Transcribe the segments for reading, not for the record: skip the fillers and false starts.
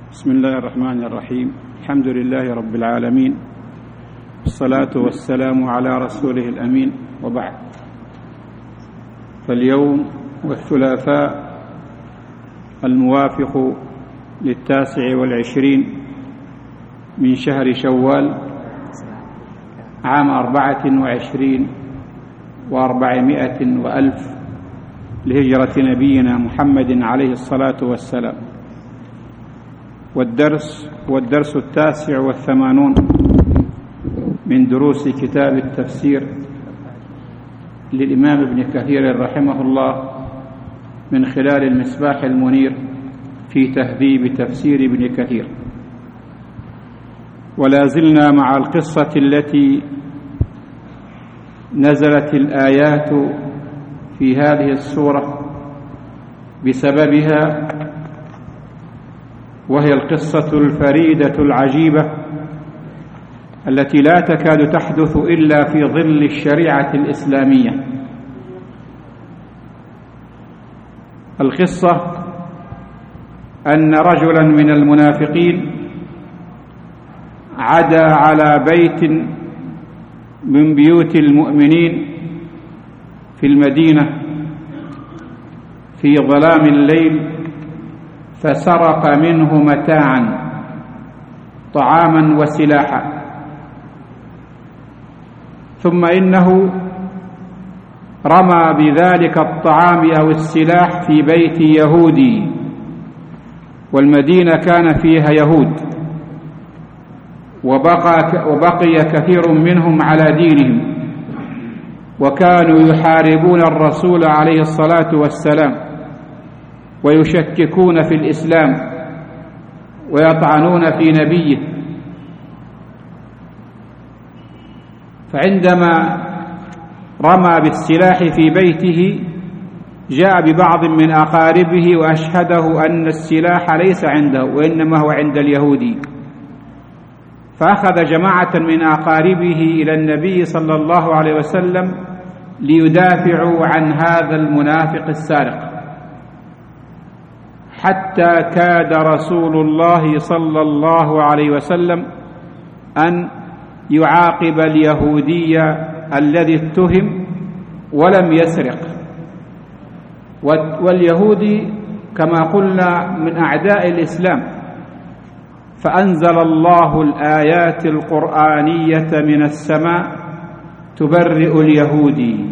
بسم الله الرحمن الرحيم. الحمد لله رب العالمين، والصلاة والسلام على رسوله الأمين، وبعد. فاليوم والثلاثاء الموافق 29 من شهر شوال عام 24 و400 وألف لهجرة نبينا محمد عليه الصلاة والسلام، والدرس 89 من دروس كتاب التفسير للإمام ابن كثير رحمه الله من خلال المصباح المنير في تهذيب تفسير ابن كثير. ولا زلنا مع القصة التي نزلت الآيات في هذه السورة بسببها، وهي القصة الفريدة العجيبة التي لا تكاد تحدث إلا في ظل الشريعة الإسلامية. القصة أن رجلا من المنافقين عدا على بيت من بيوت المؤمنين في المدينة في ظلام الليل، فسرق منه متاعا طعاما وسلاحا، ثم إنه رمى بذلك الطعام أو السلاح في بيت يهودي، والمدينة كان فيها يهود، وبقي كثير منهم على دينهم، وكانوا يحاربون الرسول عليه الصلاة والسلام ويشككون في الإسلام ويطعنون في نبيه. فعندما رمى بالسلاح في بيته جاء ببعض من أقاربه وأشهده أن السلاح ليس عنده وإنما هو عند اليهودي، فأخذ جماعة من أقاربه إلى النبي صلى الله عليه وسلم ليدافعوا عن هذا المنافق السارق، حتى كاد رسول الله صلى الله عليه وسلم أن يعاقب اليهودي الذي اتهم ولم يسرق. واليهودي كما قلنا من أعداء الإسلام، فأنزل الله الآيات القرآنية من السماء تبرئ اليهودي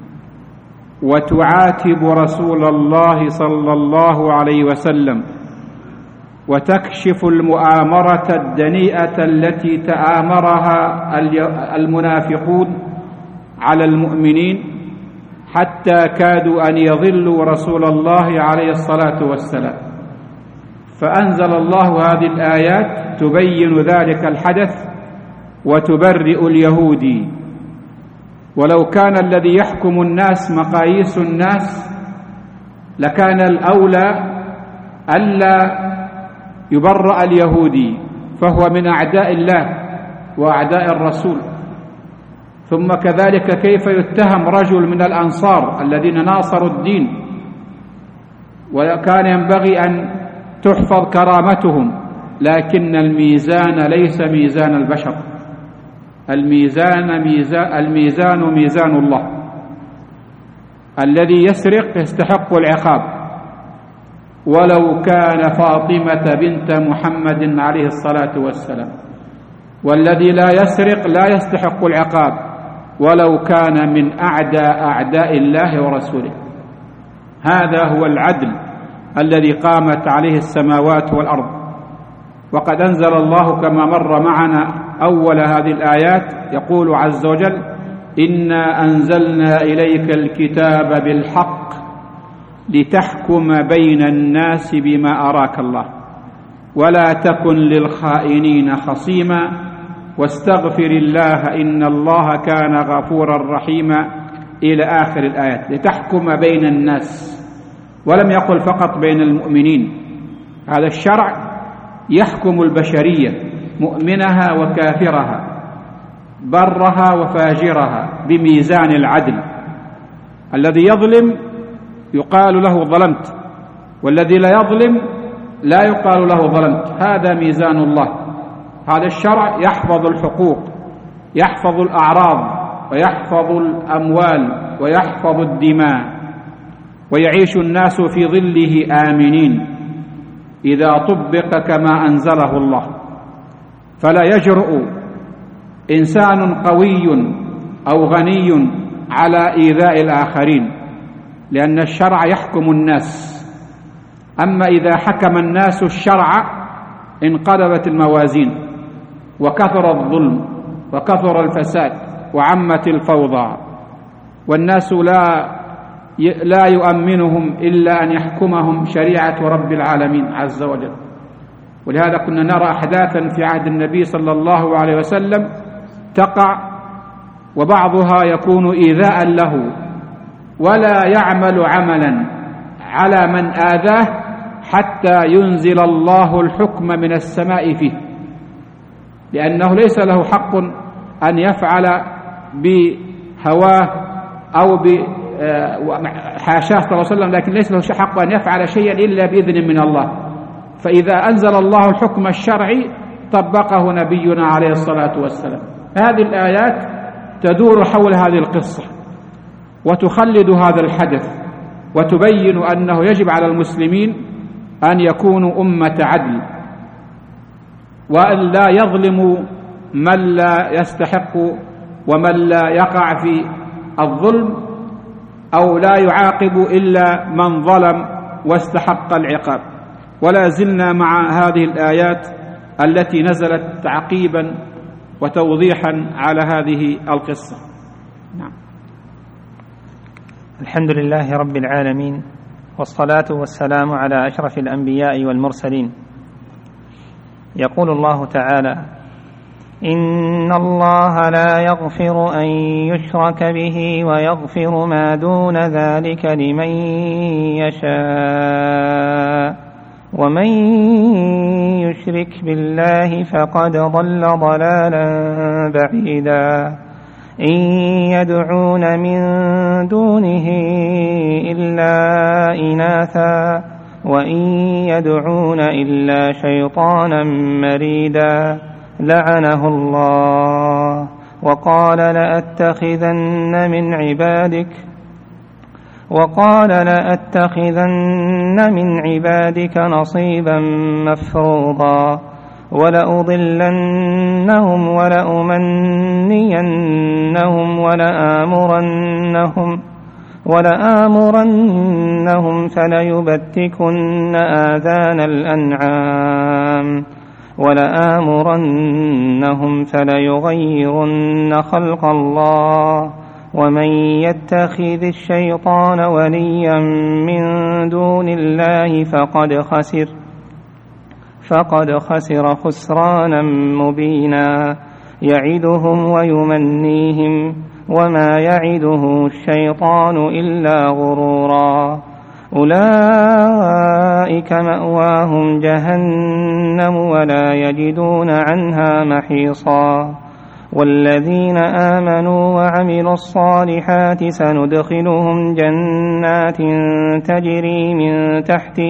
وتعاتب رسول الله صلى الله عليه وسلم، وتكشف المؤامرة الدنيئة التي تآمرها المنافقون على المؤمنين، حتى كادوا أن يضلوا رسول الله عليه الصلاة والسلام. فأنزل الله هذه الآيات تبين ذلك الحدث وتبرئ اليهودي. ولو كان الذي يحكم الناس مقاييس الناس لكان الأولى ألا يبرأ اليهودي، فهو من أعداء الله وأعداء الرسول. ثم كذلك كيف يتهم رجل من الأنصار الذين ناصروا الدين، وكان ينبغي أن تحفظ كرامتهم، لكن الميزان ليس ميزان البشر، الميزان ميزان الله. الذي يسرق يستحق العقاب ولو كان فاطمة بنت محمد عليه الصلاة والسلام، والذي لا يسرق لا يستحق العقاب ولو كان من أعداء الله ورسوله. هذا هو العدل الذي قامت عليه السماوات والأرض. وقد أنزل الله كما مر معنا أول هذه الآيات، يقول عز وجل: إنا أنزلنا إليك الكتاب بالحق لتحكم بين الناس بما أراك الله ولا تكن للخائنين خصيما واستغفر الله إن الله كان غفورا رحيما، إلى آخر الآيات. لتحكم بين الناس، ولم يقل فقط بين المؤمنين. هذا الشرع يحكم البشرية، مؤمنها وكافرها، برها وفاجرها، بميزان العدل. الذي يظلم يقال له ظلمت، والذي لا يظلم لا يقال له ظلمت. هذا ميزان الله. هذا الشرع يحفظ الحقوق، يحفظ الأعراض، ويحفظ الأموال، ويحفظ الدماء، ويعيش الناس في ظله آمنين إذا طبق كما أنزله الله. فلا يجرؤ إنسان قوي أو غني على إيذاء الآخرين، لأن الشرع يحكم الناس. أما إذا حكم الناس الشرع انقلبت الموازين، وكثر الظلم، وكثر الفساد، وعمت الفوضى، والناس لا يؤمنهم إلا أن يحكمهم شريعة رب العالمين عز وجل. ولهذا كنا نرى أحداثا في عهد النبي صلى الله عليه وسلم تقع، وبعضها يكون إيذاء له، ولا يعمل عملا على من آذاه حتى ينزل الله الحكم من السماء فيه، لأنه ليس له حق أن يفعل بهواه أو حاشاه صلى الله عليه وسلم، لكن ليس له حق أن يفعل شيئا إلا بإذن من الله. فإذا أنزل الله الحكم الشرعي طبقه نبينا عليه الصلاة والسلام. هذه الآيات تدور حول هذه القصة، وتخلد هذا الحدث، وتبين أنه يجب على المسلمين أن يكونوا أمة عدل، وأن لا يظلموا من لا يستحق، ومن لا يقع في الظلم، أو لا يعاقب إلا من ظلم واستحق العقاب. ولا زلنا مع هذه الآيات التي نزلت تعقيبا وتوضيحا على هذه القصة. نعم. الحمد لله رب العالمين، والصلاة والسلام على أشرف الأنبياء والمرسلين. يقول الله تعالى: إن الله لا يغفر أن يشرك به ويغفر ما دون ذلك لمن يشاء، ومن يشرك بالله فقد ضل ضلالا بعيدا. إن يدعون من دونه إلا إناثا وإن يدعون إلا شيطانا مريدا لعنه الله، وقال لأتخذن من عبادك نصيبا مفروضا، ولأضلنهم ولأمنينهم ولآمرنهم فليبتكن آذان الأنعام ولآمرنهم فليغيرن خلق الله، ومن يتخذ الشيطان وليا من دون الله فقد خسر خسرانا مبينا. يعدهم ويمنيهم وما يعده الشيطان إلا غرورا. أولئك مأواهم جهنم ولا يجدون عنها محيصا. والذين آمنوا وعملوا الصالحات سندخلهم جنات تجري من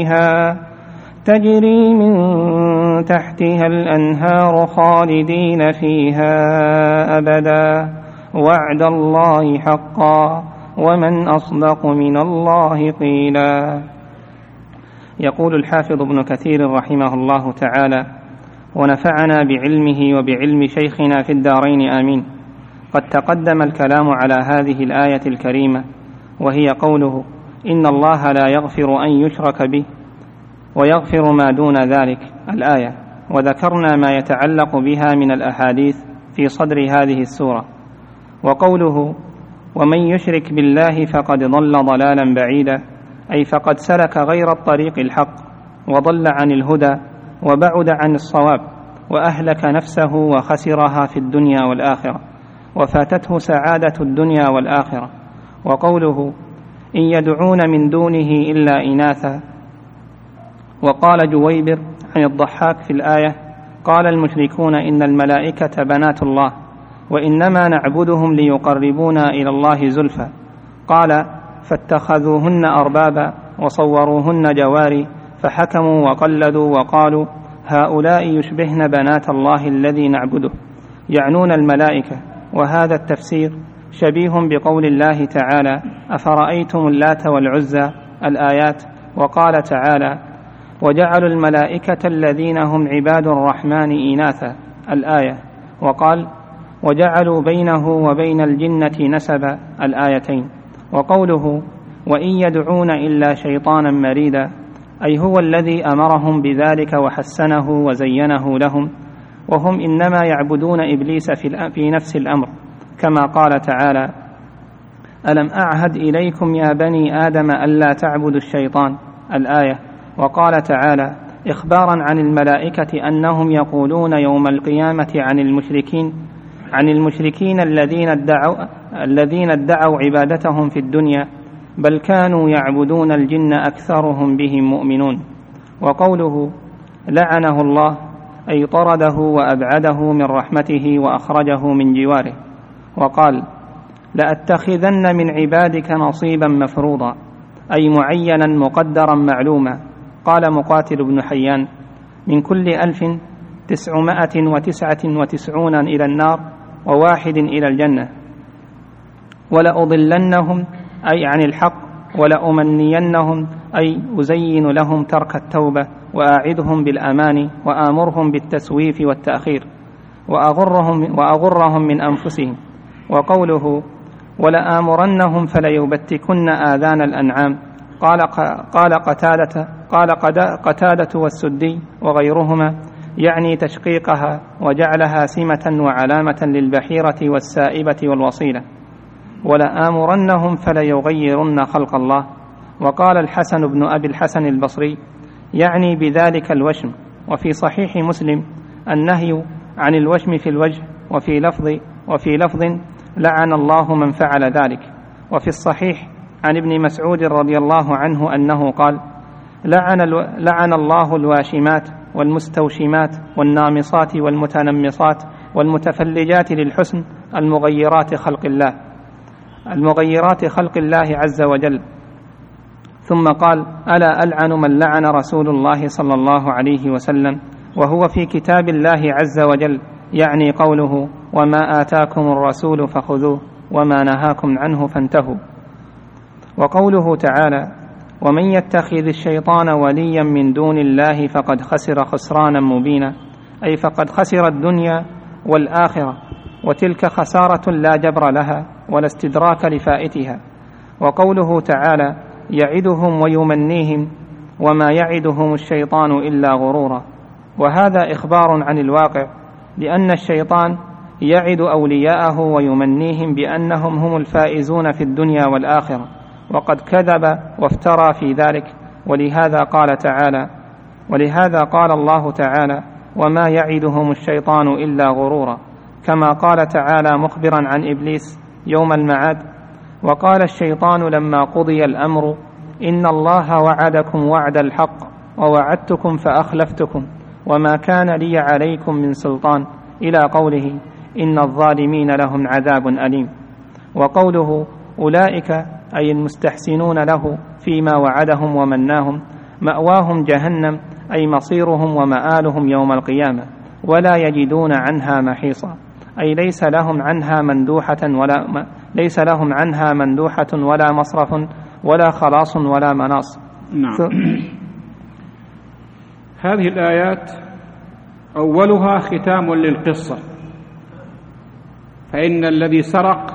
تحتها الأنهار خالدين فيها أبدا، وعد الله حقا، ومن أصدق من الله قيلا. يقول الحافظ ابن كثير رحمه الله تعالى: ونفعنا بعلمه وبعلم شيخنا في الدارين آمين. قد تقدم الكلام على هذه الآية الكريمة، وهي قوله: إن الله لا يغفر أن يشرك به ويغفر ما دون ذلك، الآية، وذكرنا ما يتعلق بها من الأحاديث في صدر هذه السورة. وقوله: ومن يشرك بالله فقد ضل ضلالا بعيدا، أي فقد سلك غير الطريق الحق، وضل عن الهدى، وبعد عن الصواب، وأهلك نفسه وخسرها في الدنيا والآخرة، وفاتته سعادة الدنيا والآخرة. وقوله: إن يدعون من دونه إلا إناثا. وقال جويبر عن الضحاك في الآية: قال المشركون إن الملائكة بنات الله، وإنما نعبدهم ليقربونا إلى الله زلفى. قال: فاتخذوهن أربابا وصوروهن جواري فحكموا وقلدوا وقالوا هؤلاء يشبهن بنات الله الذي نعبده، يعنون الملائكة. وهذا التفسير شبيه بقول الله تعالى أفرأيتم اللات والعزى الآيات. وقال تعالى وجعلوا الملائكة الذين هم عباد الرحمن إناثا الآية. وقال وجعلوا بينه وبين الجنة نسبا الآيتين. وقوله وإن يدعون إلا شيطانا مريدا، أي هو الذي أمرهم بذلك وحسنه وزينه لهم، وهم إنما يعبدون إبليس في نفس الأمر، كما قال تعالى ألم أعهد إليكم يا بني آدم ألا تعبدوا الشيطان الآية. وقال تعالى إخبارا عن الملائكة أنهم يقولون يوم القيامة عن المشركين الذين ادعوا عبادتهم في الدنيا بل كانوا يعبدون الجن أكثرهم بهم مؤمنون. وقوله لعنه الله أي طرده وأبعده من رحمته وأخرجه من جواره. وقال لأتخذن من عبادك نصيبا مفروضا، أي معينا مقدرا معلوما. قال مقاتل بن حيان من كل 1999 إلى النار و1 إلى الجنة. ولأضلنهم أي عن الحق، ولأمنينهم أي أزين لهم ترك التوبة، وأعدهم بالأمان، وآمرهم بالتسويف والتأخير، وأغرهم من أنفسهم. وقوله ولآمرنهم فليبتكن آذان الأنعام. قال قتادة والسدي وغيرهما يعني تشقيقها وجعلها سمة وعلامة للبحيرة والسائبة والوصيلة. ولآمرنهم فليغيرن خلق الله. وقال الحسن بن أبي الحسن البصري يعني بذلك الوشم. وفي صحيح مسلم النهي عن الوشم في الوجه، وفي لفظ لعن الله من فعل ذلك. وفي الصحيح عن ابن مسعود رضي الله عنه أنه قال لعن الله الواشمات والمستوشمات والنامصات والمتنمصات والمتفلجات للحسن المغيرات خلق الله عز وجل. ثم قال ألا ألعن من لعن رسول الله صلى الله عليه وسلم، وهو في كتاب الله عز وجل، يعني قوله وما آتاكم الرسول فخذوه وما نهاكم عنه فانتهوا. وقوله تعالى ومن يتخذ الشيطان وليا من دون الله فقد خسر خسرانا مبينا، أي فقد خسر الدنيا والآخرة، وتلك خسارة لا جبر لها ولا استدراك لفائتها. وقوله تعالى يعدهم ويمنيهم وما يعدهم الشيطان إلا غرورا، وهذا إخبار عن الواقع، لأن الشيطان يعد أولياءه ويمنيهم بأنهم هم الفائزون في الدنيا والآخرة، وقد كذب وافترى في ذلك. ولهذا قال الله تعالى وما يعدهم الشيطان إلا غرورا، كما قال تعالى مخبرا عن إبليس يوم المعاد وقال الشيطان لما قضي الأمر إن الله وعدكم وعد الحق ووعدتكم فأخلفتكم وما كان لي عليكم من سلطان، إلى قوله إن الظالمين لهم عذاب أليم. وقوله أولئك أي المستحسنون له فيما وعدهم ومناهم مأواهم جهنم، أي مصيرهم ومآلهم يوم القيامة، ولا يجدون عنها محيصا، أي ليس لهم عنها مندوحة ولا مصرف ولا خلاص ولا مناص. نعم. هذه الآيات أولها ختام للقصة، فإن الذي سرق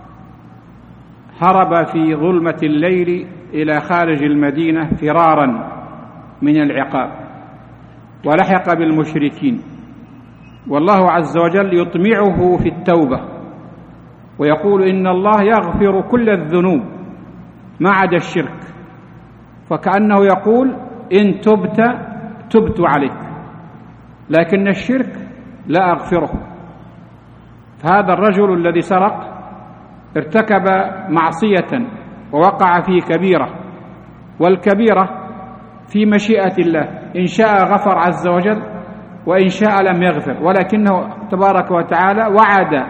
هرب في ظلمة الليل إلى خارج المدينة فرارا من العقاب ولحق بالمشركين، والله عز وجل يطمعه في التوبة ويقول إن الله يغفر كل الذنوب ما عدا الشرك، فكأنه يقول إن تبت عليك، لكن الشرك لا أغفره. فهذا الرجل الذي سرق ارتكب معصية ووقع في كبيرة، والكبيرة في مشيئة الله، إن شاء غفر عز وجل وإن شاء لم يغفر، ولكنه تبارك وتعالى وعد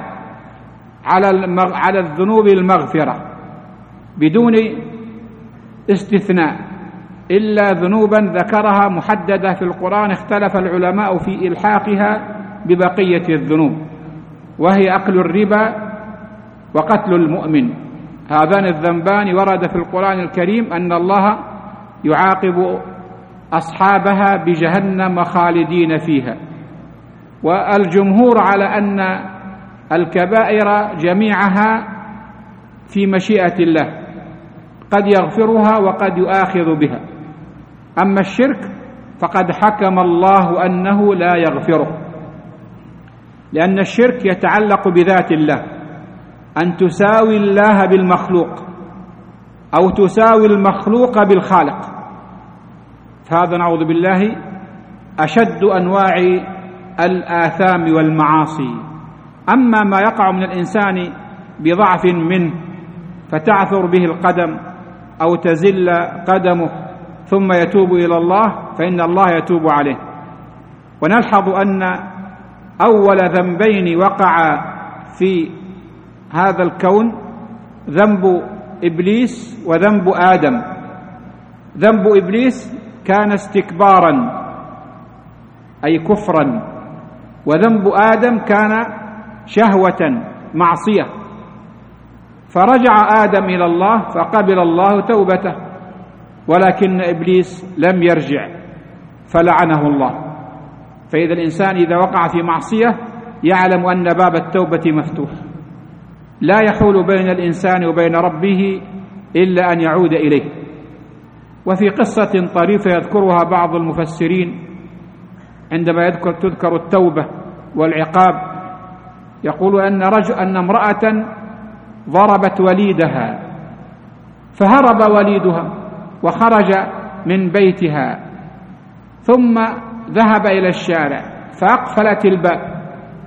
على الذنوب المغفرة بدون استثناء، إلا ذنوبا ذكرها محددة في القرآن اختلف العلماء في إلحاقها ببقية الذنوب، وهي أكل الربا وقتل المؤمن. هذان الذنبان ورد في القرآن الكريم أن الله يعاقب أصحابها بجهنم خالدين فيها. والجمهور على أن الكبائر جميعها في مشيئة الله، قد يغفرها وقد يؤاخذ بها. أما الشرك فقد حكم الله أنه لا يغفره، لأن الشرك يتعلق بذات الله، أن تساوي الله بالمخلوق أو تساوي المخلوق بالخالق، فهذا نعوذ بالله أشد أنواع الآثام والمعاصي. أما ما يقع من الإنسان بضعف منه فتعثر به القدم أو تزل قدمه ثم يتوب إلى الله فإن الله يتوب عليه. ونلحظ أن أول ذنبين وقع في هذا الكون ذنب إبليس وذنب آدم. ذنب إبليس كان استكبارا أي كفرا، وذنب آدم كان شهوة معصية، فرجع آدم إلى الله فقبل الله توبته، ولكن إبليس لم يرجع فلعنه الله. فإذا الإنسان إذا وقع في معصية يعلم أن باب التوبة مفتوح، لا يحول بين الإنسان وبين ربه إلا أن يعود إليه. وفي قصة طريفة يذكرها بعض المفسرين عندما تذكر التوبة والعقاب، يقول أن امرأة ضربت وليدها فهرب وليدها وخرج من بيتها، ثم ذهب إلى الشارع فأقفلت الباب،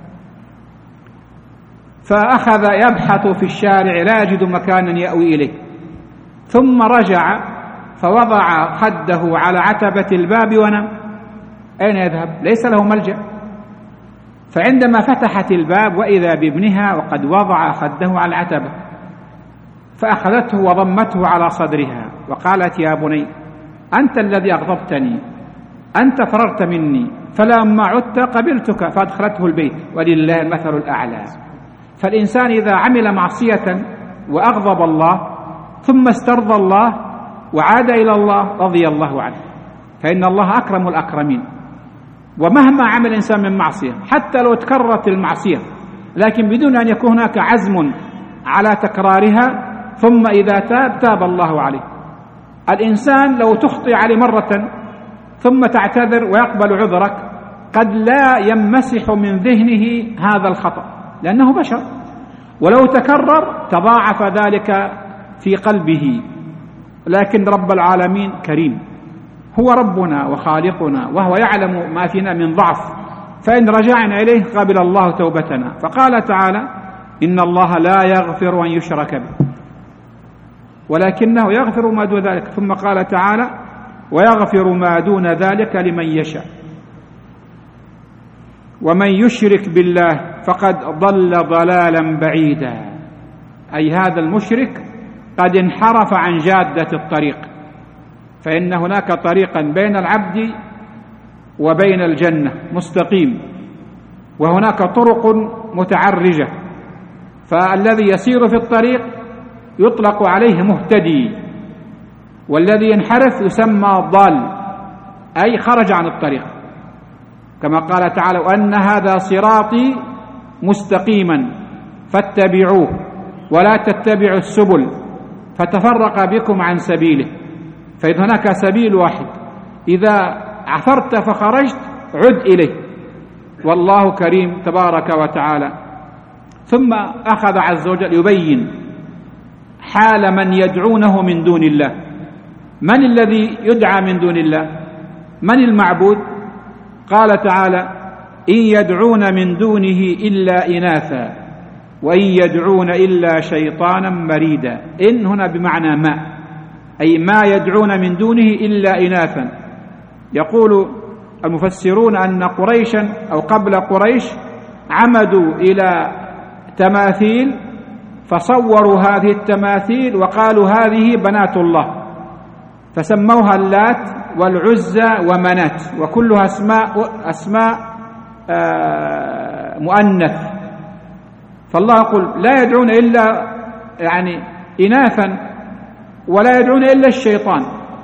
فأخذ يبحث في الشارع لا يجد مكانا يأوي إليه، ثم رجع فوضع خده على عتبة الباب ونام. أين يذهب؟ ليس له ملجأ. فعندما فتحت الباب وإذا بابنها وقد وضع خده على العتبة، فأخذته وضمته على صدرها وقالت: يا بني أنت الذي أغضبتني، أنت فررت مني، فلما عدت قبلتك، فأدخلته البيت، ولله المثل الأعلى. فالإنسان إذا عمل معصية وأغضب الله ثم استرضى الله وعاد إلى الله رضي الله عنه، فإن الله أكرم الأكرمين. ومهما عمل الإنسان من معصية حتى لو تكررت المعصية، لكن بدون أن يكون هناك عزم على تكرارها، ثم إذا تاب الله عليه. الإنسان لو تخطئ عليه مرة ثم تعتذر ويقبل عذرك قد لا يمسح من ذهنه هذا الخطأ لأنه بشر، ولو تكرر تضاعف ذلك في قلبه. لكن رب العالمين كريم، هو ربنا وخالقنا، وهو يعلم ما فينا من ضعف، فإن رجعنا إليه قبل الله توبتنا. فقال تعالى: إن الله لا يغفر أن يشرك به ولكنه يغفر ما دون ذلك. ثم قال تعالى: ويغفر ما دون ذلك لمن يشاء. ومن يشرك بالله فقد ضل ضلالا بعيدا، أي هذا المشرك قد انحرف عن جادة الطريق، فإن هناك طريقا بين العبد وبين الجنة مستقيم، وهناك طرق متعرجة، فالذي يسير في الطريق يطلق عليه مهتدي، والذي ينحرف يسمى ضال، أي خرج عن الطريق، كما قال تعالى: وأن هذا صراطي مستقيما فاتبعوه ولا تتبعوا السبل فتفرق بكم عن سبيله. فإذا هناك سبيل واحد، إذا عثرت فخرجت عد إليه، والله كريم تبارك وتعالى. ثم أخذ عز وجل يبين حال من يدعونه من دون الله. من الذي يدعى من دون الله؟ من المعبود؟ قال تعالى: إن يدعون من دونه إلا إناثا وإن يدعون إلا شيطانا مريدا. إن هنا بمعنى ما، أي ما يدعون من دونه إلا إناثا. يقول المفسرون أن قريشا أو قبل قريش عمدوا إلى فسموها اللات والعزى ومنات، وكلها أسماء مؤنث. فالله يقول لا يدعون إلا يعني إناثا ولا يدعون إلا الشيطان،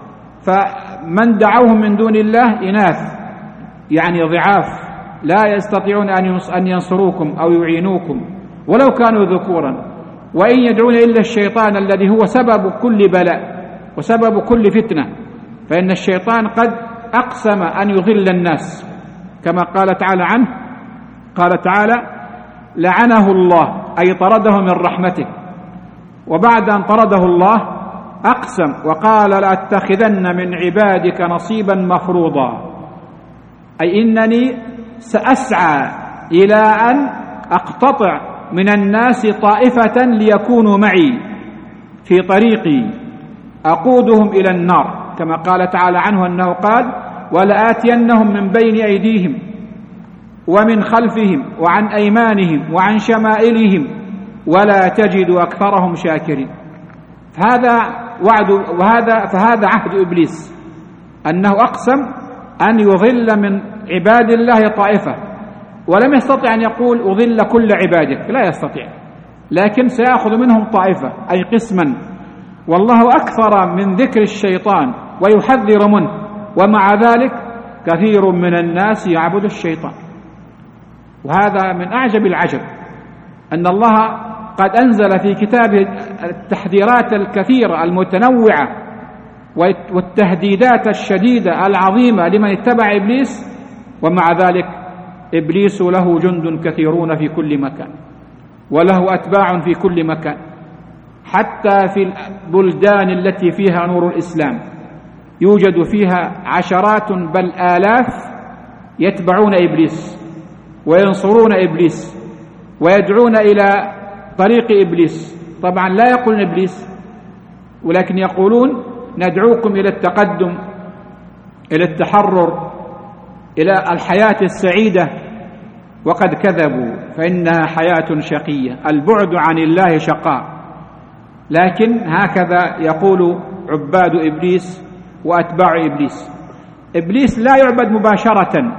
فمن دعوهم من دون الله إناث يعني ضعاف لا يستطيعون أن ينصروكم أو يعينوكم ولو كانوا ذكورا، وإن يدعون إلا الشيطان الذي هو سبب كل بلاء وسبب كل فتنة، فإن الشيطان قد أقسم أن يضل الناس كما قال تعالى عنه، قال تعالى لعنه الله أي طرده من رحمته، وبعد أن طرده الله أقسم وقال لأتخذن من عبادك نصيبا مفروضا، أي إنني سأسعى إلى أن أقتطع من الناس طائفة ليكونوا معي في طريقي أقودهم إلى النار، كما قال تعالى عنه أنه قال ولآتينهم من بين أيديهم ومن خلفهم وعن أيمانهم وعن شمائلهم ولا تجد أكثرهم شاكرين. فهذا وعد فهذا عهد إبليس أنه أقسم أن يضل من عباد الله طائفة، ولم يستطع أن يقول أضل كل عبادك، لا يستطيع، لكن سيأخذ منهم طائفة أي قسما، والله أكثر من ذكر الشيطان ويحذر منه، ومع ذلك كثير من الناس يعبد الشيطان. وهذا من أعجب العجب أن الله قد أنزل في كتابه التحذيرات الكثيرة المتنوعة والتهديدات الشديدة العظيمة لمن اتبع إبليس، ومع ذلك إبليس له جند كثيرون في كل مكان وله أتباع في كل مكان، حتى في البلدان التي فيها نور الإسلام يوجد فيها عشرات بل آلاف يتبعون إبليس وينصرون إبليس ويدعون إلى طريق إبليس. طبعا لا يقولون إبليس، ولكن يقولون ندعوكم إلى التقدم، إلى التحرر، إلى الحياة السعيدة، وقد كذبوا فإنها حياة شقية، البعد عن الله شقاء. لكن هكذا يقول عباد إبليس وأتباع إبليس. إبليس لا يعبد مباشرة،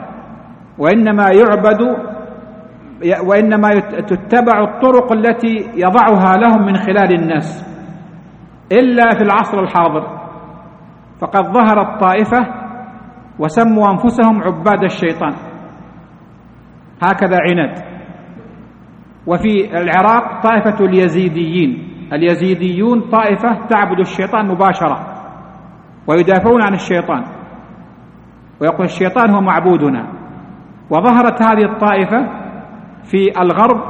وإنما تتبع الطرق التي يضعها لهم من خلال الناس، إلا في العصر الحاضر فقد ظهرت طائفة وسموا أنفسهم عباد الشيطان، هكذا عناد. وفي العراق طائفة اليزيديون طائفة تعبد الشيطان مباشرة ويدافعون عن الشيطان ويقول الشيطان هو معبودنا. وظهرت هذه الطائفة في الغرب،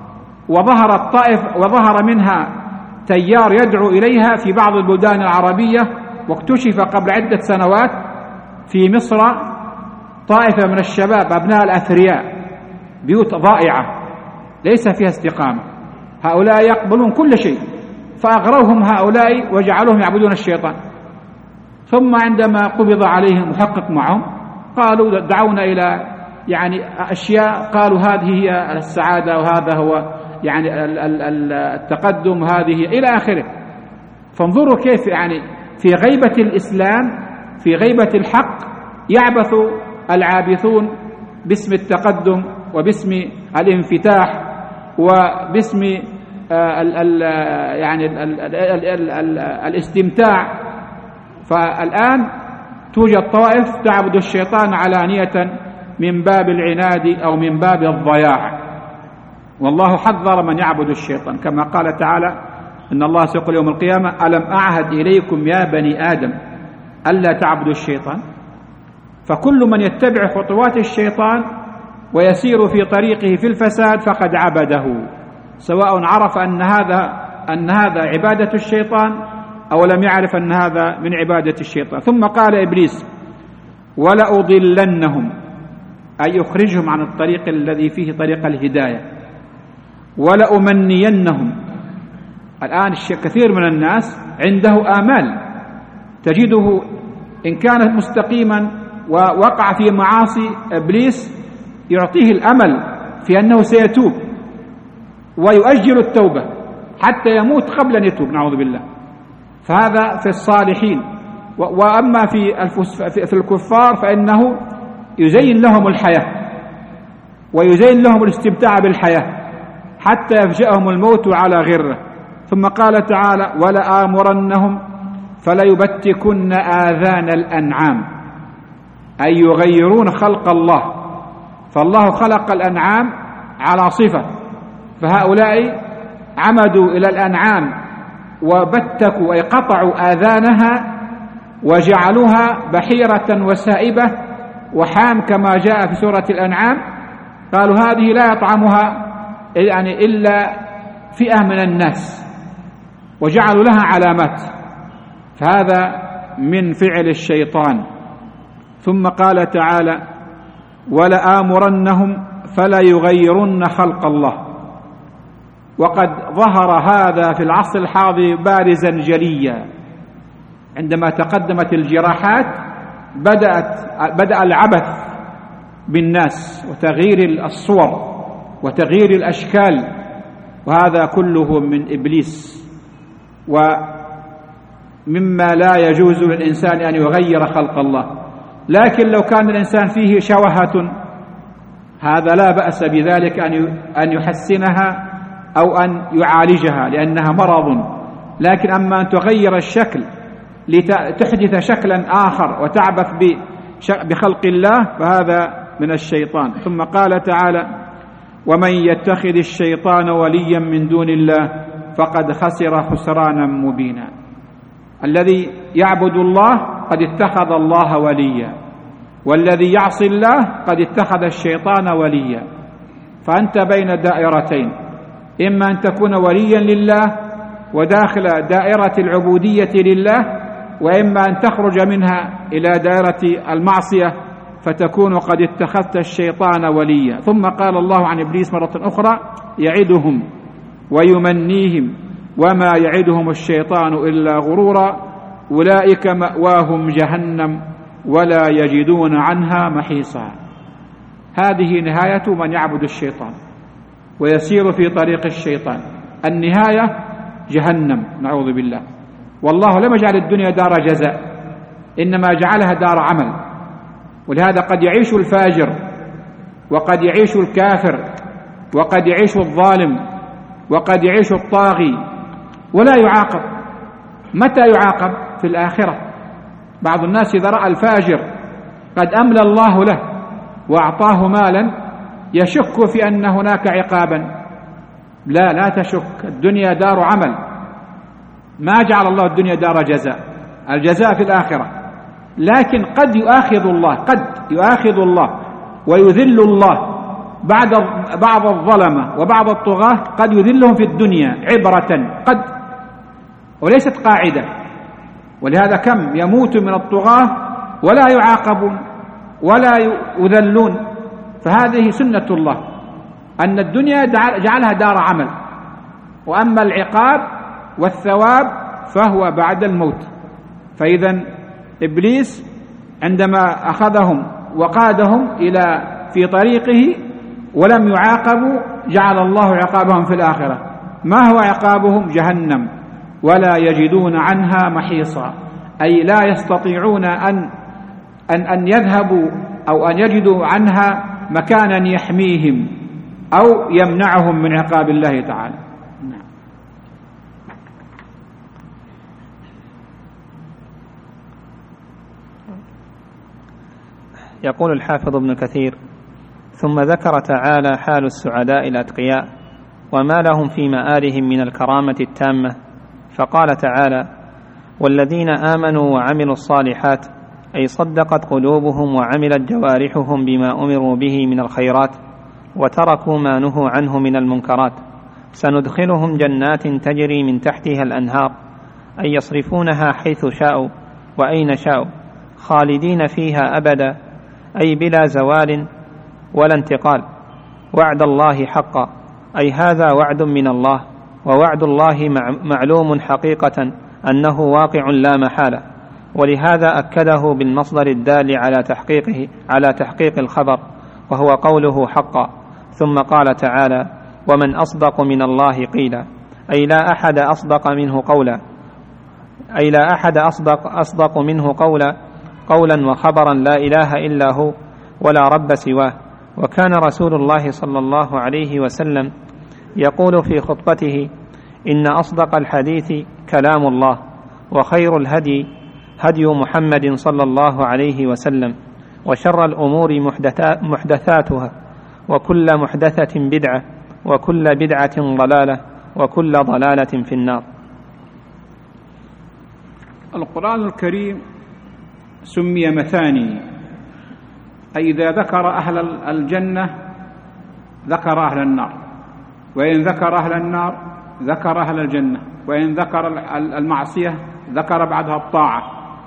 وظهر منها تيار يدعو إليها في بعض البلدان العربية، واكتشف قبل عدة سنوات في مصر طائفة من الشباب أبناء الأثرياء، بيوت ضائعة ليس فيها استقامة، هؤلاء يقبلون كل شيء، فأغروهم هؤلاء وجعلوهم يعبدون الشيطان. ثم عندما قبض عليهم محقق معهم قالوا دعونا إلى أشياء، قالوا هذه هي السعادة وهذا هو التقدم، هذه إلى آخره. فانظروا كيف في غيبة الإسلام، في غيبة الحق، يعبث العابثون باسم التقدم وباسم الانفتاح وباسم الاستمتاع. فالآن توجد طوائف تعبد الشيطان علانية من باب العناد أو من باب الضياع، والله حذر من يعبد الشيطان كما قال تعالى إن الله سيقول يوم القيامة ألم أعهد إليكم يا بني آدم ألا تعبدوا الشيطان. فكل من يتبع خطوات الشيطان ويسير في طريقه في الفساد فقد عبده، سواء عرف أن هذا عبادة الشيطان أو لم يعرف أن هذا من عبادة الشيطان. ثم قال إبليس ولأضلنهم، أي يخرجهم عن الطريق الذي فيه طريق الهداية، ولأمنينهم. الآن كثير من الناس عنده آمال، تجده إن كان مستقيما ووقع في معاصي إبليس يعطيه الأمل في أنه سيتوب ويؤجل التوبة حتى يموت قبل أن يتوب، نعوذ بالله. فهذا في الصالحين. وأما في الكفار فإنه يزين لهم الحياة ويزين لهم الاستمتاع بالحياة حتى يفجأهم الموت على غره. ثم قال تعالى: ولآمرنهم فليبتكن آذان الأنعام، أي يغيرون خلق الله. فالله خلق الأنعام على صفة، فهؤلاء عمدوا إلى الأنعام وبتكوا أي قطعوا آذانها وجعلوها بحيرة وسائبة وحام كما جاء في سورة الأنعام. قالوا هذه لا يطعمها يعني إلا فئة من الناس، وجعلوا لها علامات، فهذا من فعل الشيطان. ثم قال تعالى: ولآمرنهم فلا يغيرن خلق الله. وقد ظهر هذا في العصر الحاضر بارزا جليا، عندما تقدمت الجراحات بدأ العبث بالناس وتغيير الصور وتغيير الأشكال، وهذا كله من إبليس، ومما لا يجوز للإنسان أن يغير خلق الله. لكن لو كان الإنسان فيه شوهة هذا لا بأس بذلك أن يحسنها أو أن يعالجها لأنها مرض. لكن أما أن تغير الشكل لتحدث شكلا آخر وتعبث بخلق الله فهذا من الشيطان. ثم قال تعالى: ومن يتخذ الشيطان وليا من دون الله فقد خسر خسرانا مبينا. الذي يعبد الله قد اتخذ الله وليا، والذي يعصي الله قد اتخذ الشيطان وليا. فأنت بين دائرتين، إما أن تكون وليا لله وداخل دائرة العبودية لله، وإما أن تخرج منها إلى دائرة المعصية فتكون قد اتخذت الشيطان وليا. ثم قال الله عن إبليس مرة أخرى: يعدهم ويمنيهم وما يعدهم الشيطان إلا غرورا أولئك مأواهم جهنم ولا يجدون عنها محيصا. هذه نهاية من يعبد الشيطان ويسير في طريق الشيطان، النهاية جهنم نعوذ بالله. والله لم يجعل الدنيا دار جزاء، إنما جعلها دار عمل. ولهذا قد يعيش الفاجر وقد يعيش الكافر وقد يعيش الظالم وقد يعيش الطاغي ولا يعاقب. متى يعاقب؟ في الآخرة. بعض الناس إذا رأى الفاجر قد أملى الله له وأعطاه مالا يشك في أن هناك عقابا. لا تشك، الدنيا دار عمل، ما جعل الله الدنيا دار جزاء، الجزاء في الآخرة. لكن قد يؤاخذ الله ويذل الله بعض الظلمة وبعض الطغاة، قد يذلهم في الدنيا عبرة، قد، وليست قاعدة. ولهذا كم يموت من الطغاة ولا يعاقبون ولا يذلون. فهذه سنة الله، أن الدنيا جعلها دار عمل، وأما العقاب والثواب فهو بعد الموت. فإذا إبليس عندما أخذهم وقادهم في طريقه ولم يعاقبوا جعل الله عقابهم في الآخرة. ما هو عقابهم؟ جهنم ولا يجدون عنها محيصا، أي لا يستطيعون أن يذهبوا أو أن يجدوا عنها مكانا يحميهم أو يمنعهم من عقاب الله تعالى. يقول الحافظ ابن كثير: ثم ذكر تعالى حال السعداء الأتقياء وما لهم في مآلهم من الكرامة التامة، فقال تعالى: والذين آمنوا وعملوا الصالحات، أي صدقت قلوبهم وعملت جوارحهم بما أمروا به من الخيرات وتركوا ما نهوا عنه من المنكرات، سندخلهم جنات تجري من تحتها الأنهار، أي يصرفونها حيث شاءوا وأين شاءوا خالدين فيها أبدا، أي بلا زوال ولا انتقال. وعد الله حقا، أي هذا وعد من الله، ووعد الله معلوم حقيقة أنه واقع لا محالة، ولهذا أكده بالمصدر الدال على تحقيق الخبر، وهو قوله حقا. ثم قال تعالى: ومن أصدق من الله قيلا، أي لا أحد أصدق منه قولا. أي لا أحد أصدق منه قولا وخبرا لا إله إلا هو ولا رب سواه. وكان رسول الله صلى الله عليه وسلم يقول في خطبته: إن أصدق الحديث كلام الله، وخير الهدي هدي محمد صلى الله عليه وسلم، وشر الأمور محدثاتها، وكل محدثة بدعة، وكل بدعة ضلالة، وكل ضلالة في النار. القرآن الكريم سمي مثاني، أي إذا ذكر أهل الجنة ذكر أهل النار، وإن ذكر أهل النار ذكر أهل الجنة، وإن ذكر المعصية ذكر بعدها الطاعة.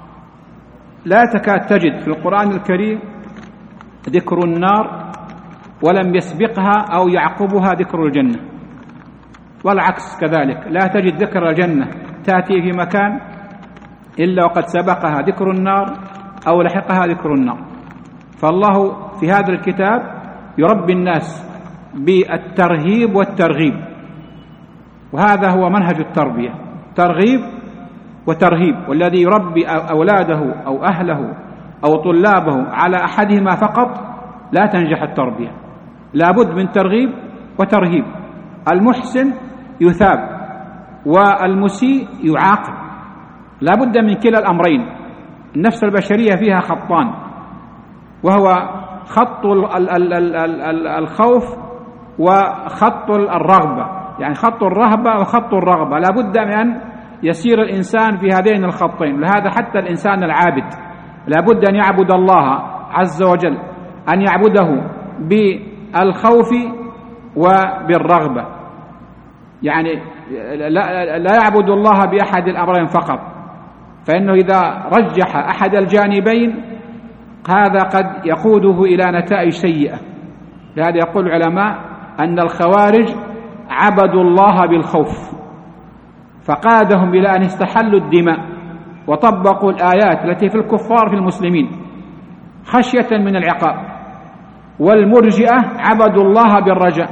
لا تكاد تجد في القرآن الكريم ذكر النار ولم يسبقها أو يعقبها ذكر الجنة، والعكس كذلك، لا تجد ذكر الجنة تأتي في مكان إلا وقد سبقها ذكر النار أو لحقها ذكر النار. فالله في هذا الكتاب يربي الناس بالترهيب والترغيب، وهذا هو منهج التربية، ترغيب وترهيب. والذي يربي أولاده أو أهله أو طلابه على أحدهما فقط لا تنجح التربية، لابد من ترغيب وترهيب. المحسن يثاب والمسيء يعاقب، لابد من كلا الأمرين. النفس البشرية فيها خطان، وهو خط الخوف وخط الرغبة، يعني خط الرهبة وخط الرغبة. لابد من أن يسير الإنسان في هذين الخطين. لهذا حتى الإنسان العابد لابد أن يعبد الله عز وجل، أن يعبده بالخوف وبالرغبة، يعني لا يعبد الله بأحد الأمرين فقط، فإنه إذا رجح أحد الجانبين هذا قد يقوده إلى نتائج سيئة. لهذا يقول العلماء أن الخوارج عبدوا الله بالخوف، فقادهم إلى أن استحلوا الدماء وطبقوا الآيات التي في الكفار في المسلمين خشية من العقاب. والمرجئة عبدوا الله بالرجاء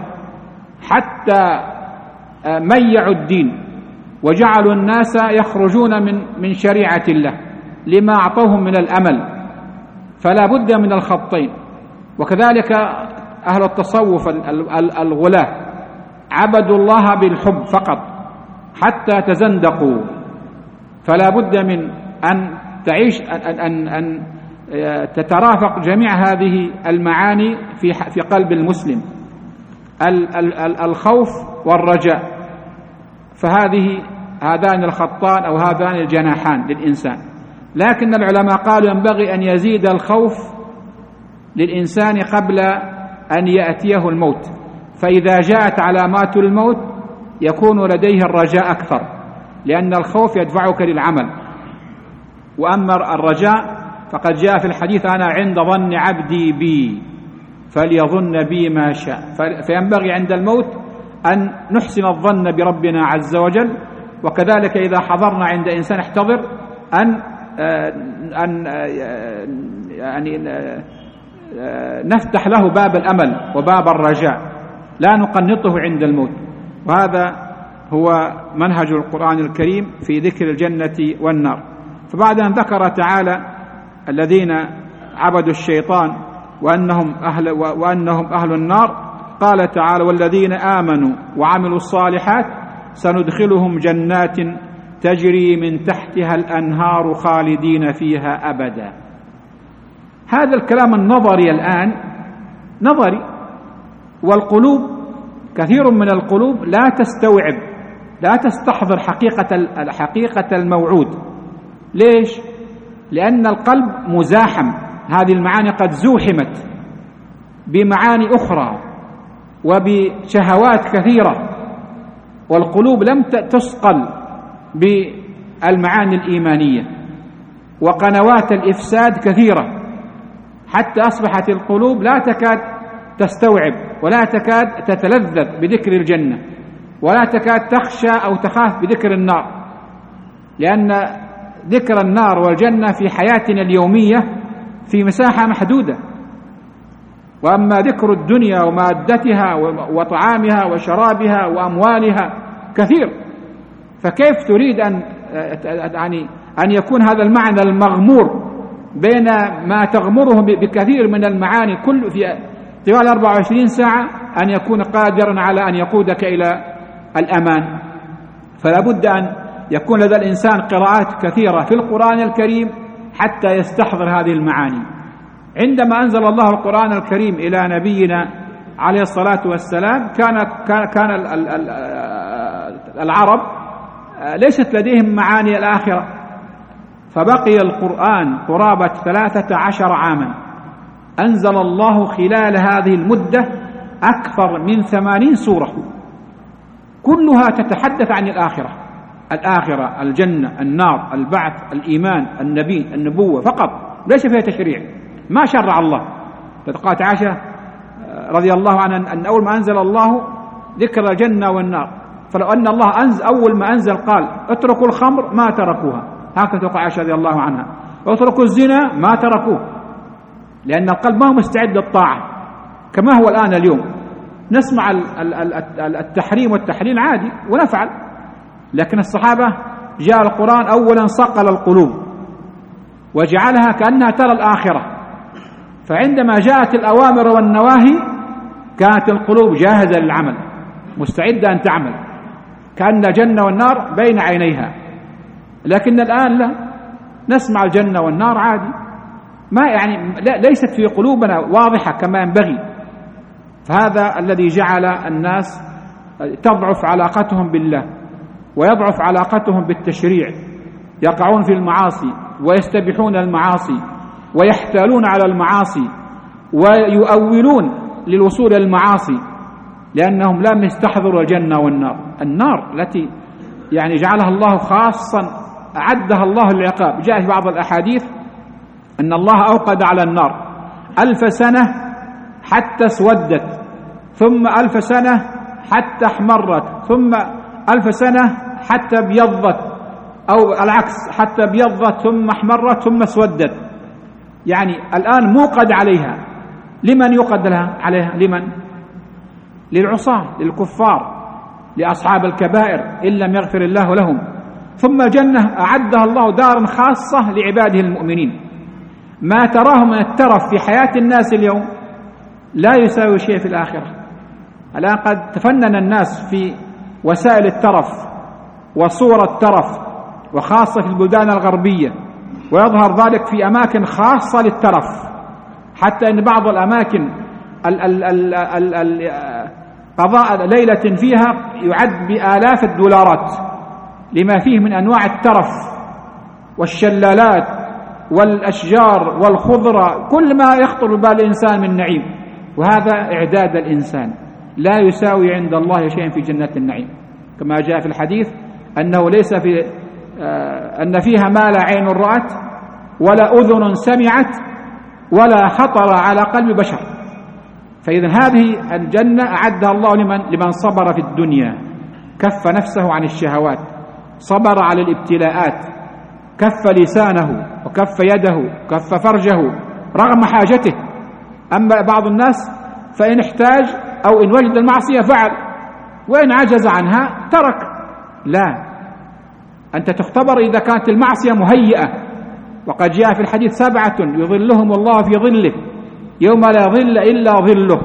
حتى ميعوا الدين وجعلوا الناس يخرجون من شريعة الله لما أعطوهم من الأمل. فلا بد من الخطين. وكذلك أهل التصوف الغلاة عبدوا الله بالحب فقط حتى تزندقوا. فلا بد من أن تعيش أن تترافق جميع هذه المعاني في قلب المسلم، الخوف والرجاء. هذان الخطان أو هذان الجناحان للإنسان. لكن العلماء قالوا ينبغي أن يزيد الخوف للإنسان قبل أن يأتيه الموت، فإذا جاءت علامات الموت يكون لديه الرجاء أكثر، لأن الخوف يدفعك للعمل. وأما الرجاء فقد جاء في الحديث: أنا عند ظن عبدي بي فليظن بي ما شاء. فينبغي عند الموت أن نحسن الظن بربنا عز وجل. وكذلك إذا حضرنا عند إنسان احتضر أن يعني نفتح له باب الأمل وباب الرجاء، لا نقنطه عند الموت. وهذا هو منهج القرآن الكريم في ذكر الجنة والنار. فبعد أن ذكر تعالى الذين عبدوا الشيطان وأنهم أهل النار، قال تعالى: والذين آمنوا وعملوا الصالحات سندخلهم جنات تجري من تحتها الأنهار خالدين فيها أبدا. هذا الكلام النظري الآن نظري، والقلوب كثير من القلوب لا تستوعب، لا تستحضر حقيقة الموعود. ليش؟ لأن القلب مزاحم، هذه المعاني قد زوحمت بمعاني أخرى وبشهوات كثيرة، والقلوب لم تثقل بالمعاني الإيمانية، وقنوات الإفساد كثيرة، حتى أصبحت القلوب لا تكاد تستوعب ولا تكاد تتلذذ بذكر الجنة، ولا تكاد تخشى أو تخاف بذكر النار، لأن ذكر النار والجنة في حياتنا اليومية في مساحة محدودة. وأما ذكر الدنيا ومادتها وطعامها وشرابها وأموالها كثير، فكيف تريد أن يعني أن يكون هذا المعنى المغمور بين ما تغمره بكثير من المعاني كل في طوال 24 ساعة، أن يكون قادرا على أن يقودك إلى الأمان. فلا بد أن يكون لدى الإنسان قراءات كثيرة في القرآن الكريم حتى يستحضر هذه المعاني. عندما أنزل الله القرآن الكريم إلى نبينا عليه الصلاة والسلام كان العرب ليست لديهم معاني الآخرة، فبقي القرآن قرابة 13 عاما. أنزل الله خلال هذه المدة أكثر من 80 سورة كلها تتحدث عن الآخرة، الجنة، النار، البعث، الإيمان، النبي، النبوة فقط، ليس فيها تشريع، ما شرع الله. قالت عائشة رضي الله عنها أن أول ما أنزل الله ذكر الجنة والنار، فلو أن الله أول ما أنزل قال اتركوا الخمر ما تركوها، هكذا تقول عائشة رضي الله عنها، اتركوا الزنا ما تركوه، لأن القلب ما هو مستعد للطاعة كما هو الآن. اليوم نسمع التحريم والتحليل عادي ونفعل، لكن الصحابة جاء القرآن أولا صقل القلوب وجعلها كأنها ترى الآخرة، فعندما جاءت الأوامر والنواهي كانت القلوب جاهزة للعمل مستعدة أن تعمل، كأن الجنة والنار بين عينيها. لكن الآن لا، نسمع الجنة والنار عادي، ما يعني ليست في قلوبنا واضحة كما ينبغي. فهذا الذي جعل الناس تضعف علاقتهم بالله ويضعف علاقتهم بالتشريع، يقعون في المعاصي ويستبيحون المعاصي ويحتالون على المعاصي ويؤولون للوصول إلى المعاصي، لأنهم لم يستحضروا الجنة والنار. النار التي يعني جعلها الله خاصا، أعدها الله للعقاب. جاء في بعض الأحاديث أن الله أوقد على النار 1000 سنة حتى اسودت، ثم 1000 سنة حتى احمرت، ثم 1000 سنة حتى ابيضت، أو العكس حتى ابيضت ثم احمرت ثم اسودت. يعني الآن موقد عليها. لمن يوقد عليها؟ لمن؟ للعصاة، للكفار، لأصحاب الكبائر إن لم يغفر الله لهم. ثم الجنة أعدها الله دارا خاصة لعباده المؤمنين. ما تراه من الترف في حياة الناس اليوم لا يساوي شيء في الآخرة. الآن قد تفنن الناس في وسائل الترف وصور الترف، وخاصة في البلدان الغربية، ويظهر ذلك في أماكن خاصة للترف، حتى أن بعض الأماكن قضاء ليلة فيها يعد بآلاف الدولارات لما فيه من أنواع الترف والشلالات والأشجار والخضرة، كل ما يخطر ببال الإنسان من نعيم. وهذا إعداد الإنسان، لا يساوي عند الله شيئا في جنة النعيم، كما جاء في الحديث أنه ليس في أن فيها ما لا عين رأت ولا أذن سمعت ولا خطر على قلب بشر. فإذا هذه الجنة أعدها الله لمن صبر في الدنيا، كف نفسه عن الشهوات، صبر على الابتلاءات، كف لسانه وكف يده وكف فرجه رغم حاجته. أما بعض الناس فإن احتاج أو إن وجد المعصية فعل، وإن عجز عنها ترك. لا، أنت تختبر إذا كانت المعصية مهيئة. وقد جاء في الحديث 7 يظلهم الله في ظله يوم لا ظل إلا ظله.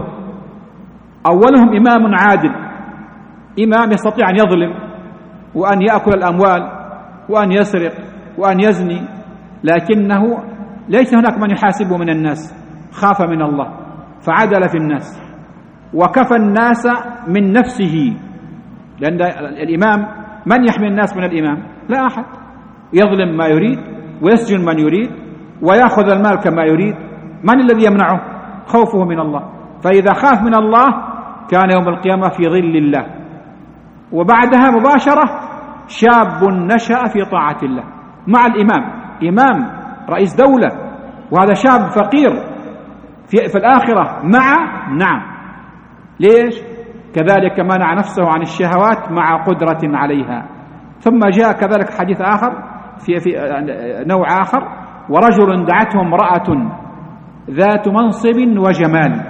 أولهم إمام عادل، إمام يستطيع أن يظلم وأن يأكل الأموال وأن يسرق وأن يزني، لكنه ليس هناك من يحاسبه من الناس، خاف من الله فعدل في الناس وكفى الناس من نفسه. لأن الإمام من يحمي الناس من الإمام؟ لا أحد. يظلم ما يريد ويسجن من يريد ويأخذ المال كما يريد. من الذي يمنعه؟ خوفه من الله. فإذا خاف من الله كان يوم القيامة في ظل الله. وبعدها مباشرة شاب نشأ في طاعة الله مع الإمام، إمام رئيس دولة، وهذا شاب فقير في الآخرة نعم. ليش؟ كذلك منع نفسه عن الشهوات مع قدرة عليها. ثم جاء كذلك حديث آخر في نوع آخر: ورجل دعته امرأة ذات منصب وجمال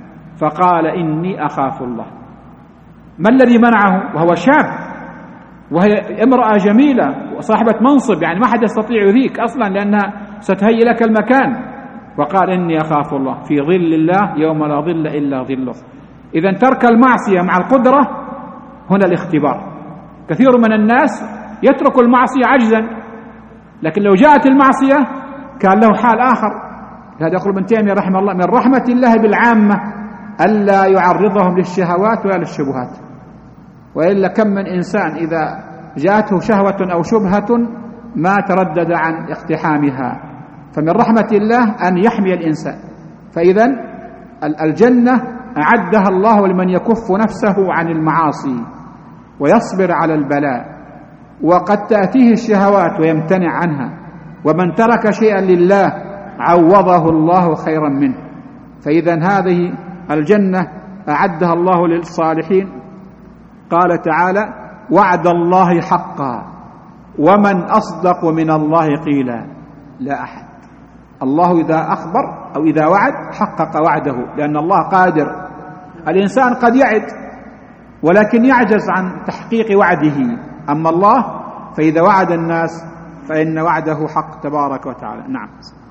فقال إني أخاف الله. ما الذي منعه وهو شاب وهي امرأة جميلة وصاحبة منصب، يعني ما حد يستطيع يذيك أصلا لأنها ستهيئ لك المكان. وقال إني أخاف الله في ظل الله يوم لا ظل إلا ظله. إذن ترك المعصية مع القدرة هنا الاختبار. كثير من الناس يترك المعصية عجزا، لكن لو جاءت المعصية كان له حال آخر. هذا يقول ابن تيمية رحمه الله: من رحمة الله بالعامة ألا يعرضهم للشهوات ولا للشبهات، وإلا كم من إنسان إذا جاءته شهوة أو شبهة ما تردد عن اقتحامها. فمن رحمة الله أن يحمي الإنسان. فإذا الجنة أعدها الله لمن يكف نفسه عن المعاصي ويصبر على البلاء، وقد تأتيه الشهوات ويمتنع عنها، ومن ترك شيئا لله عوضه الله خيرا منه. فإذا هذه الجنة أعدها الله للصالحين. قال تعالى: وعد الله حقا ومن أصدق من الله قيلا. لا أحد. الله إذا أخبر أو إذا وعد حقق وعده، لأن الله قادر. الإنسان قد يعد ولكن يعجز عن تحقيق وعده، أما الله فإذا وعد الناس فإن وعده حق تبارك وتعالى. نعم.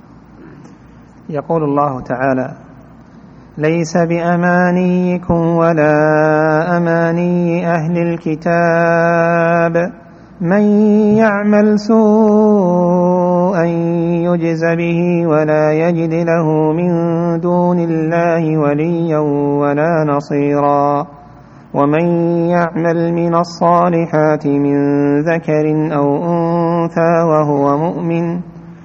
يقول الله تعالى: ليس بأمانيكم ولا أماني أهل الكتاب من يعمل سوءا يجز به ولا يجد له من دون الله وليا ولا نصيرا ومن يعمل من الصالحات من ذكر أو أنثى وهو مؤمن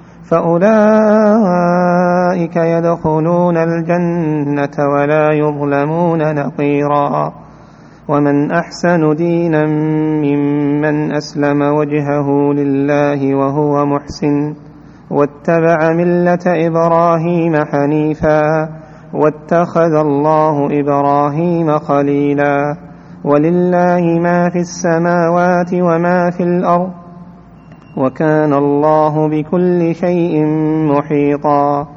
فأولئك يدخلون الجنة ولا يظلمون نقيرا ومن أحسن دينا ممن أسلم وجهه لله وهو محسن واتبع ملة إبراهيم حنيفا واتخذ الله إبراهيم خليلا ولله ما في السماوات وما في الأرض وكان الله بكل شيء محيطا.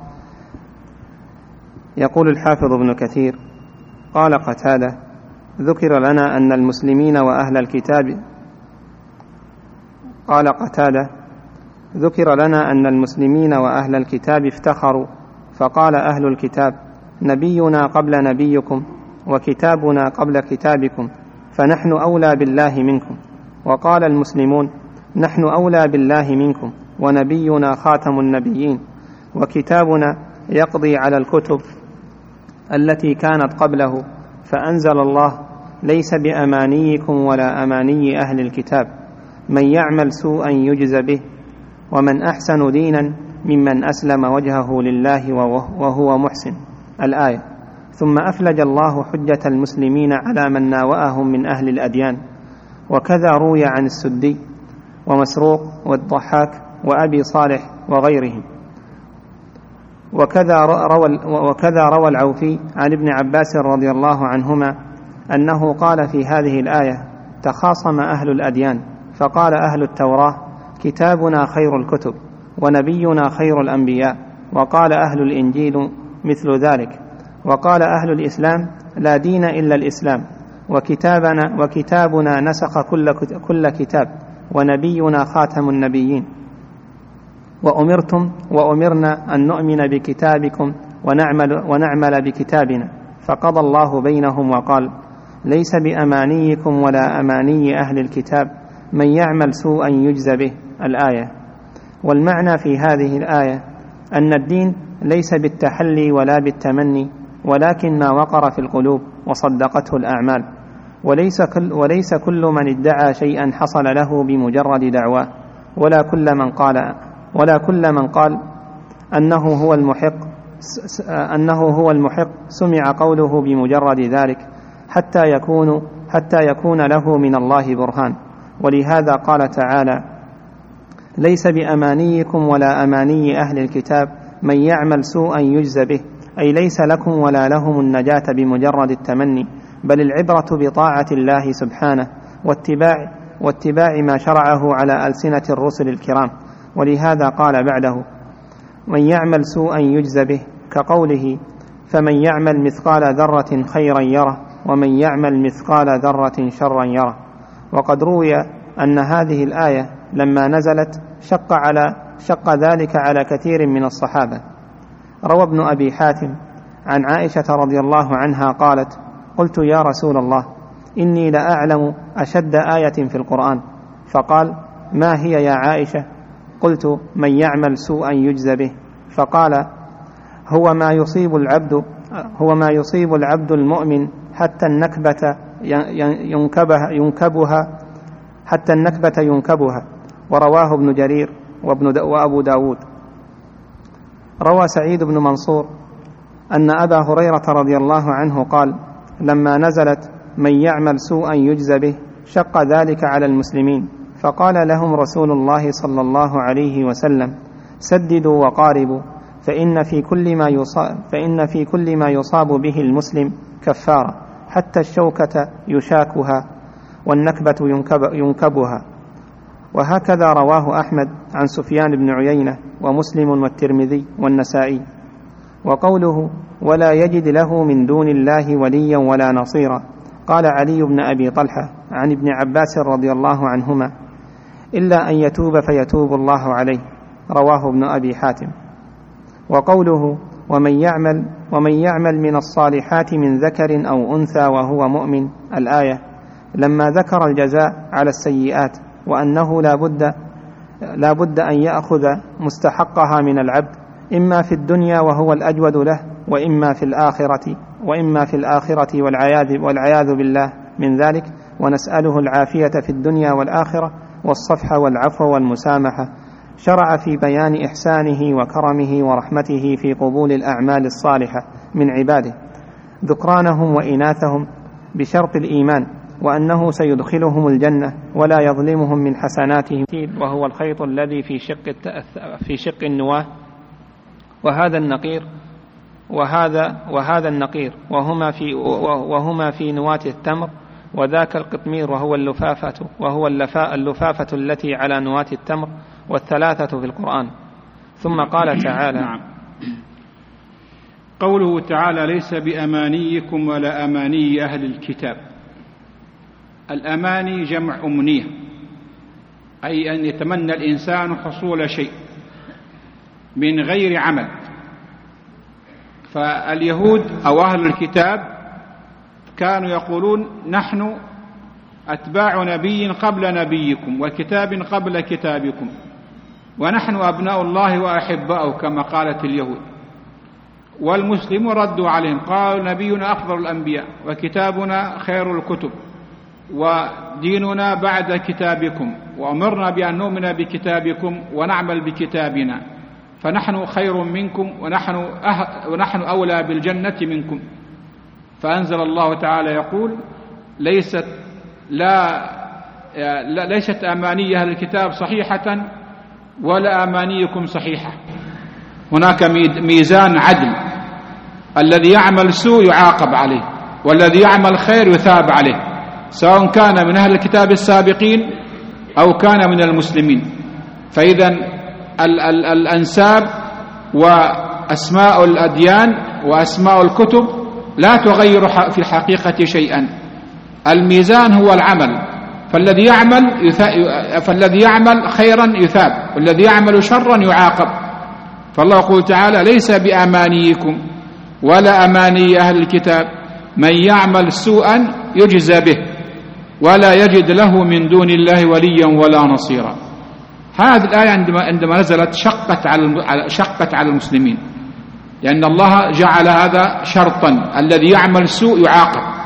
يقول الحافظ ابن كثير: قال قتادة: ذكر لنا أن المسلمين وأهل الكتاب ذكر لنا أن المسلمين وأهل الكتاب افتخروا، فقال أهل الكتاب: نبينا قبل نبيكم وكتابنا قبل كتابكم فنحن أولى بالله منكم. وقال المسلمون: نحن أولى بالله منكم ونبينا خاتم النبيين وكتابنا يقضي على الكتب التي كانت قبله. فأنزل الله: ليس بأمانيكم ولا أماني أهل الكتاب من يعمل سوءا يجز به ومن أحسن دينا ممن أسلم وجهه لله وهو محسن. الآية. ثم أفلج الله حجة المسلمين على من ناوأهم من أهل الأديان، وكذا روي عن السدي ومسروق والضحاك وأبي صالح وغيرهم. وكذا روى العوفي عن ابن عباس رضي الله عنهما أنه قال في هذه الآية: تخاصم أهل الأديان فقال أهل التوراة: كتابنا خير الكتب ونبينا خير الأنبياء، وقال أهل الإنجيل مثل ذلك، وقال أهل الإسلام: لا دين إلا الإسلام، وكتابنا نسخ كل كتاب، ونبينا خاتم النبيين، وأمرنا أن نؤمن بكتابكم ونعمل بكتابنا. فقضى الله بينهم وقال: ليس بأمانيكم ولا أماني أهل الكتاب من يعمل سوءا يجز به. الآية. والمعنى في هذه الآية أن الدين ليس بالتحلي ولا بالتمني، ولكن ما وقر في القلوب وصدقته الأعمال، وليس كل من ادعى شيئا حصل له بمجرد دعواه، ولا كل من قال أنه هو المحق سمع قوله بمجرد ذلك حتى يكون له من الله برهان. ولهذا قال تعالى: ليس بأمانيكم ولا أماني أهل الكتاب من يعمل سوءا يجز به، أي ليس لكم ولا لهم النجاة بمجرد التمني، بل العبرة بطاعة الله سبحانه واتباع ما شرعه على ألسنة الرسل الكرام. ولهذا قال بعده: من يعمل سوءا يجز به، كقوله: فمن يعمل مثقال ذرة خيرا يره ومن يعمل مثقال ذرة شرا يره. وقد روي أن هذه الآية لما نزلت شق ذلك على كثير من الصحابة. روى ابن أبي حاتم عن عائشة رضي الله عنها قالت: قلت يا رسول الله إني لأعلم أشد آية في القرآن، فقال: ما هي يا عائشة؟ قلت: من يعمل سوءا يجزى به. فقال: هو ما يصيب العبد المؤمن حتى النكبة ينكبها. ورواه ابن جرير وأبو داود. روى سعيد بن منصور أن أبا هريرة رضي الله عنه قال: لما نزلت من يعمل سوءا يجزى به شق ذلك على المسلمين، فقال لهم رسول الله صلى الله عليه وسلم: سددوا وقاربوا، فإن في كل ما يصاب به المسلم كفارة، حتى الشوكة يشاكها والنكبة ينكبها. وهكذا رواه أحمد عن سفيان بن عيينة ومسلم والترمذي والنسائي. وقوله: ولا يجد له من دون الله وليا ولا نصيرا، قال علي بن أبي طلحة عن ابن عباس رضي الله عنهما: إلا أن يتوب فيتوب الله عليه. رواه ابن أبي حاتم. وقوله: ومن يعمل من الصالحات من ذكر أو أنثى وهو مؤمن، الآية، لما ذكر الجزاء على السيئات وأنه لا بد أن يأخذ مستحقها من العبد، إما في الدنيا وهو الأجود له، وإما في الآخرة والعياذ بالله من ذلك، ونسأله العافية في الدنيا والآخرة والصفح والعفو والمسامحة. شرع في بيان إحسانه وكرمه ورحمته في قبول الأعمال الصالحة من عباده، ذكرانهم وإناثهم، بشرط الإيمان، وأنه سيدخلهم الجنة ولا يظلمهم من حسناتهم، وهو الخيط الذي في شق النواة، وهذا النقير وهما في نواة التمر، وذاك القطمير وهو اللفافة التي على نواة التمر، والثلاثة في القرآن. ثم قال تعالى: نعم. قوله تعالى: ليس بأمانيكم ولا أماني أهل الكتاب. الأماني جمع أمنية، أي أن يتمنى الإنسان حصول شيء من غير عمل. فاليهود أو أهل الكتاب كانوا يقولون: نحن أتباع نبي قبل نبيكم وكتاب قبل كتابكم، ونحن أبناء الله وأحباؤه، كما قالت اليهود. والمسلمون ردوا عليهم، قالوا: نبينا أفضل الأنبياء، وكتابنا خير الكتب، وديننا بعد كتابكم، وأمرنا بأن نؤمن بكتابكم ونعمل بكتابنا، فنحن خير منكم ونحن أولى بالجنة منكم. فأنزل الله تعالى يقول: ليست أماني أهل الكتاب صحيحة ولا أمانيكم صحيحة. هناك ميزان عدل، الذي يعمل سوء يعاقب عليه، والذي يعمل خير يثاب عليه، سواء كان من أهل الكتاب السابقين أو كان من المسلمين. فإذا الأنساب وأسماء الأديان وأسماء الكتب لا تغير في الحقيقة شيئا. الميزان هو العمل، فالذي يعمل خيرا يثاب، والذي يعمل شرا يعاقب. فالله يقول تعالى: ليس بأمانيكم ولا أماني أهل الكتاب، من يعمل سوءا يجزى به ولا يجد له من دون الله وليا ولا نصيرا. هذه الآية عندما نزلت شقت على المسلمين، لأن الله جعل هذا شرطا: الذي يعمل سوء يعاقب.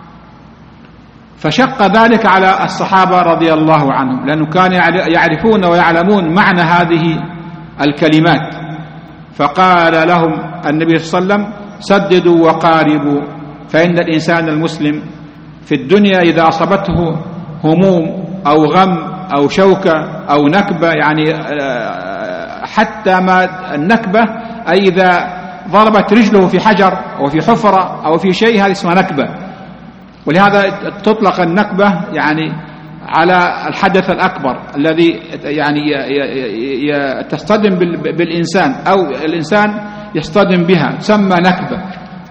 فشق ذلك على الصحابة رضي الله عنهم، لأنه كانوا يعرفون ويعلمون معنى هذه الكلمات. فقال لهم النبي صلى الله عليه وسلم: سددوا وقاربوا، فإن الإنسان المسلم في الدنيا إذا أصابته هموم أو غم أو شوكة أو نكبة، يعني حتى ما النكبة أي إذا ضربت رجله في حجر أو في حفرة أو في شيء، هذا اسمه نكبة. ولهذا تطلق النكبة يعني على الحدث الأكبر الذي يعني تصطدم بالإنسان أو الإنسان يصطدم بها، تسمى نكبة.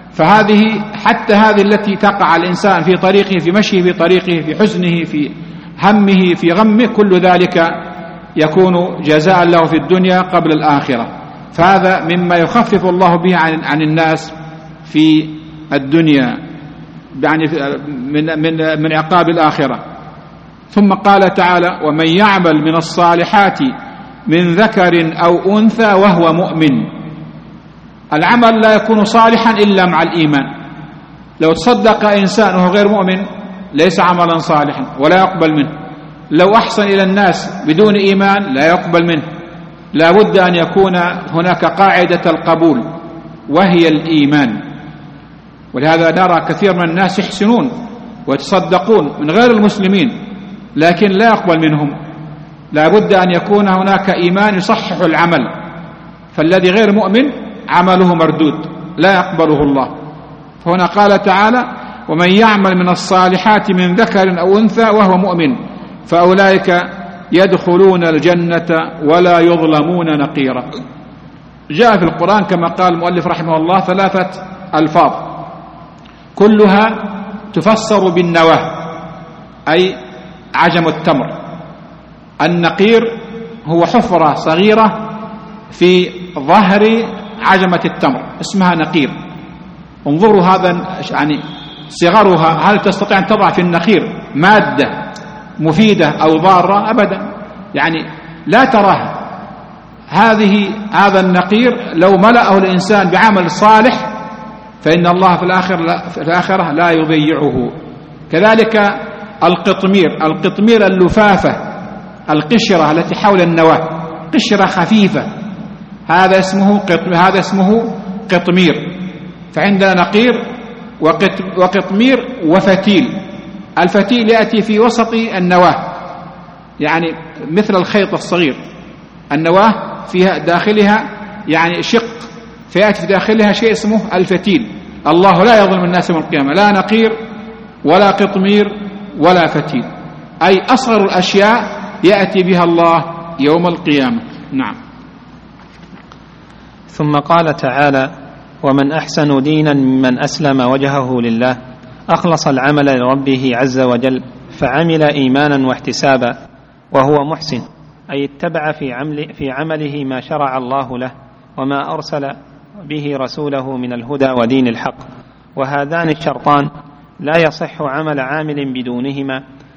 فهذه حتى هذه التي تقع الإنسان في طريقه، في مشيه في طريقه، في حزنه، في همه في غمه، كل ذلك يكون جزاء له في الدنيا قبل الآخرة. فهذا مما يخفف الله به عن الناس في الدنيا، يعني من عقاب الآخرة. ثم قال تعالى: ومن يعمل من الصالحات من ذكر أو أنثى وهو مؤمن. العمل لا يكون صالحا إلا مع الإيمان. لو تصدق إنسان وهو غير مؤمن ليس عملا صالحا ولا يقبل منه. لو أحسن إلى الناس بدون إيمان لا يقبل منه. لا بد أن يكون هناك قاعدة القبول وهي الإيمان. ولهذا نرى كثير من الناس يحسنون ويتصدقون من غير المسلمين لكن لا يقبل منهم. لا بد أن يكون هناك إيمان يصحح العمل، فالذي غير مؤمن عمله مردود لا يقبله الله. فهنا قال تعالى: ومن يعمل من الصالحات من ذكر أو أنثى وهو مؤمن فأولئك يدخلون الجنة ولا يظلمون نقيرا. جاء في القرآن كما قال المؤلف رحمه الله 3 ألفاظ كلها تفسر بالنواة، أي عجم التمر. النقير هو حفرة صغيرة في ظهر عجمة التمر اسمها نقير. انظروا هذا يعني صغرها، هل تستطيع أن تضع في النخير مادة مفيدة أو ضارة؟ أبدا، يعني لا تراها. هذا النقير لو ملأه الإنسان بعمل صالح فإن الله في الآخرة لا يضيعه. كذلك القطمير اللفافة، القشرة التي حول النواة، قشرة خفيفة، هذا اسمه قطمير. فعندنا نقير وقطمير وفتيل. الفتيل يأتي في وسط النواة، يعني مثل الخيط الصغير. النواة فيها داخلها يعني شق، فيأتي في داخلها شيء اسمه الفتيل. الله لا يظلم الناس يوم القيامة، لا نقير ولا قطمير ولا فتيل، أي أصغر الأشياء يأتي بها الله يوم القيامة. نعم. ثم قال تعالى: ومن أحسن دينا ممن أسلم وجهه لله أخلص العمل لربه عز وجل فعمل إيمانا واحتسابا وهو محسن، أي اتبع في عمله ما شرع الله له وما أرسل به رسوله من الهدى ودين الحق. وهذان الشرطان لا يصح عمل عامل بدونهما،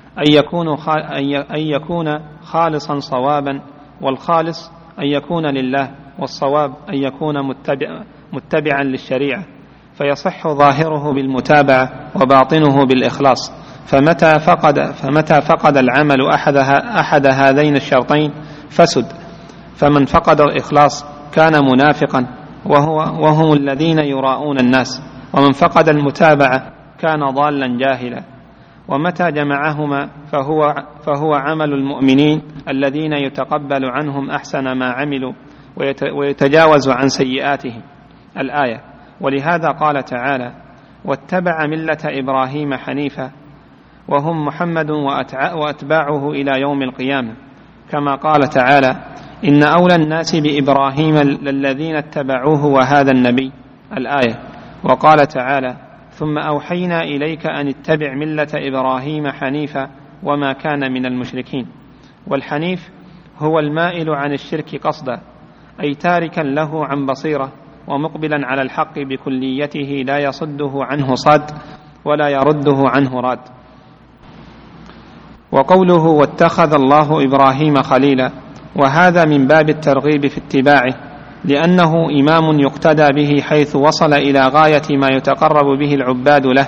أن يكون خالصا صوابا، والخالص أن يكون لله، والصواب أن يكون متبعا للشريعة، فيصح ظاهره بالمتابعة وباطنه بالإخلاص. فمتى فقد العمل أحد هذين الشرطين فسد. فمن فقد الإخلاص كان منافقا وهم الذين يراءون الناس، ومن فقد المتابعة كان ضالا جاهلا. ومتى جمعهما فهو عمل المؤمنين الذين يتقبل عنهم أحسن ما عملوا ويتجاوز عن سيئاتهم. الآية. ولهذا قال تعالى: واتبع ملة إبراهيم حنيفا، وهم محمد وأتباعه إلى يوم القيامة، كما قال تعالى: إن أولى الناس بإبراهيم للذين اتبعوه وهذا النبي. الآية. وقال تعالى: ثم أوحينا إليك أن اتبع ملة إبراهيم حنيفا وما كان من المشركين. والحنيف هو المائل عن الشرك قصدا، أي تاركا له عن بصيرة ومقبلا على الحق بكليته، لا يصده عنه صاد ولا يرده عنه راد. وقوله: واتخذ الله إبراهيم خليلا، وهذا من باب الترغيب في اتباعه، لأنه إمام يقتدى به حيث وصل إلى غاية ما يتقرب به العباد له،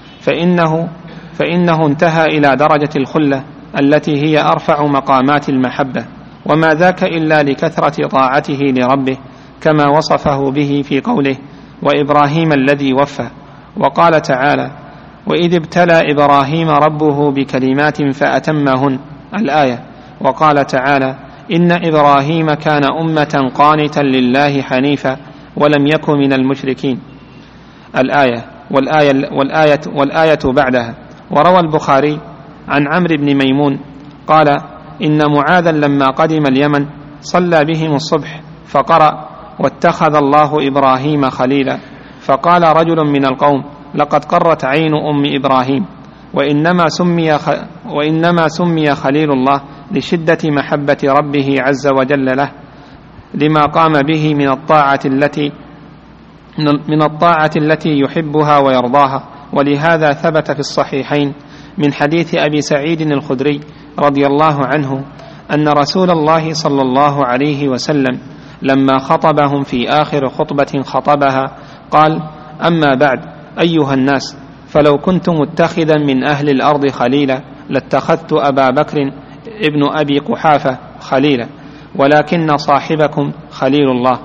فإنه انتهى إلى درجة الخلة التي هي أرفع مقامات المحبة، وما ذاك إلا لكثرة طاعته لربه، كما وصفه به في قوله: وإبراهيم الذي وفى. وقال تعالى: وإذ ابتلى إبراهيم ربه بكلمات فأتمهن. الآية. وقال تعالى: إن إبراهيم كان أمة قانتا لله حنيفا ولم يكن من المشركين. الآية. والآية بعدها. وروى البخاري عن عمرو بن ميمون قال: إن معاذا لما قدم اليمن صلى بهم الصبح فقرأ: واتخذ الله إبراهيم خليلا. فقال رجل من القوم: لقد قرت عين أم إبراهيم. وإنما سمي خليل الله لشدة محبة ربه عز وجل له، لما قام به من الطاعة التي يحبها ويرضاها. ولهذا ثبت في الصحيحين من حديث أبي سعيد الخدري رضي الله عنه أن رسول الله صلى الله عليه وسلم لما خطبهم في آخر خطبة خطبها قال: أما بعد أيها الناس، فلو كنت متخذا من أهل الأرض خليلا لاتخذت أبا بكر ابن أبي قحافة خليلا، ولكن صاحبكم خليل الله.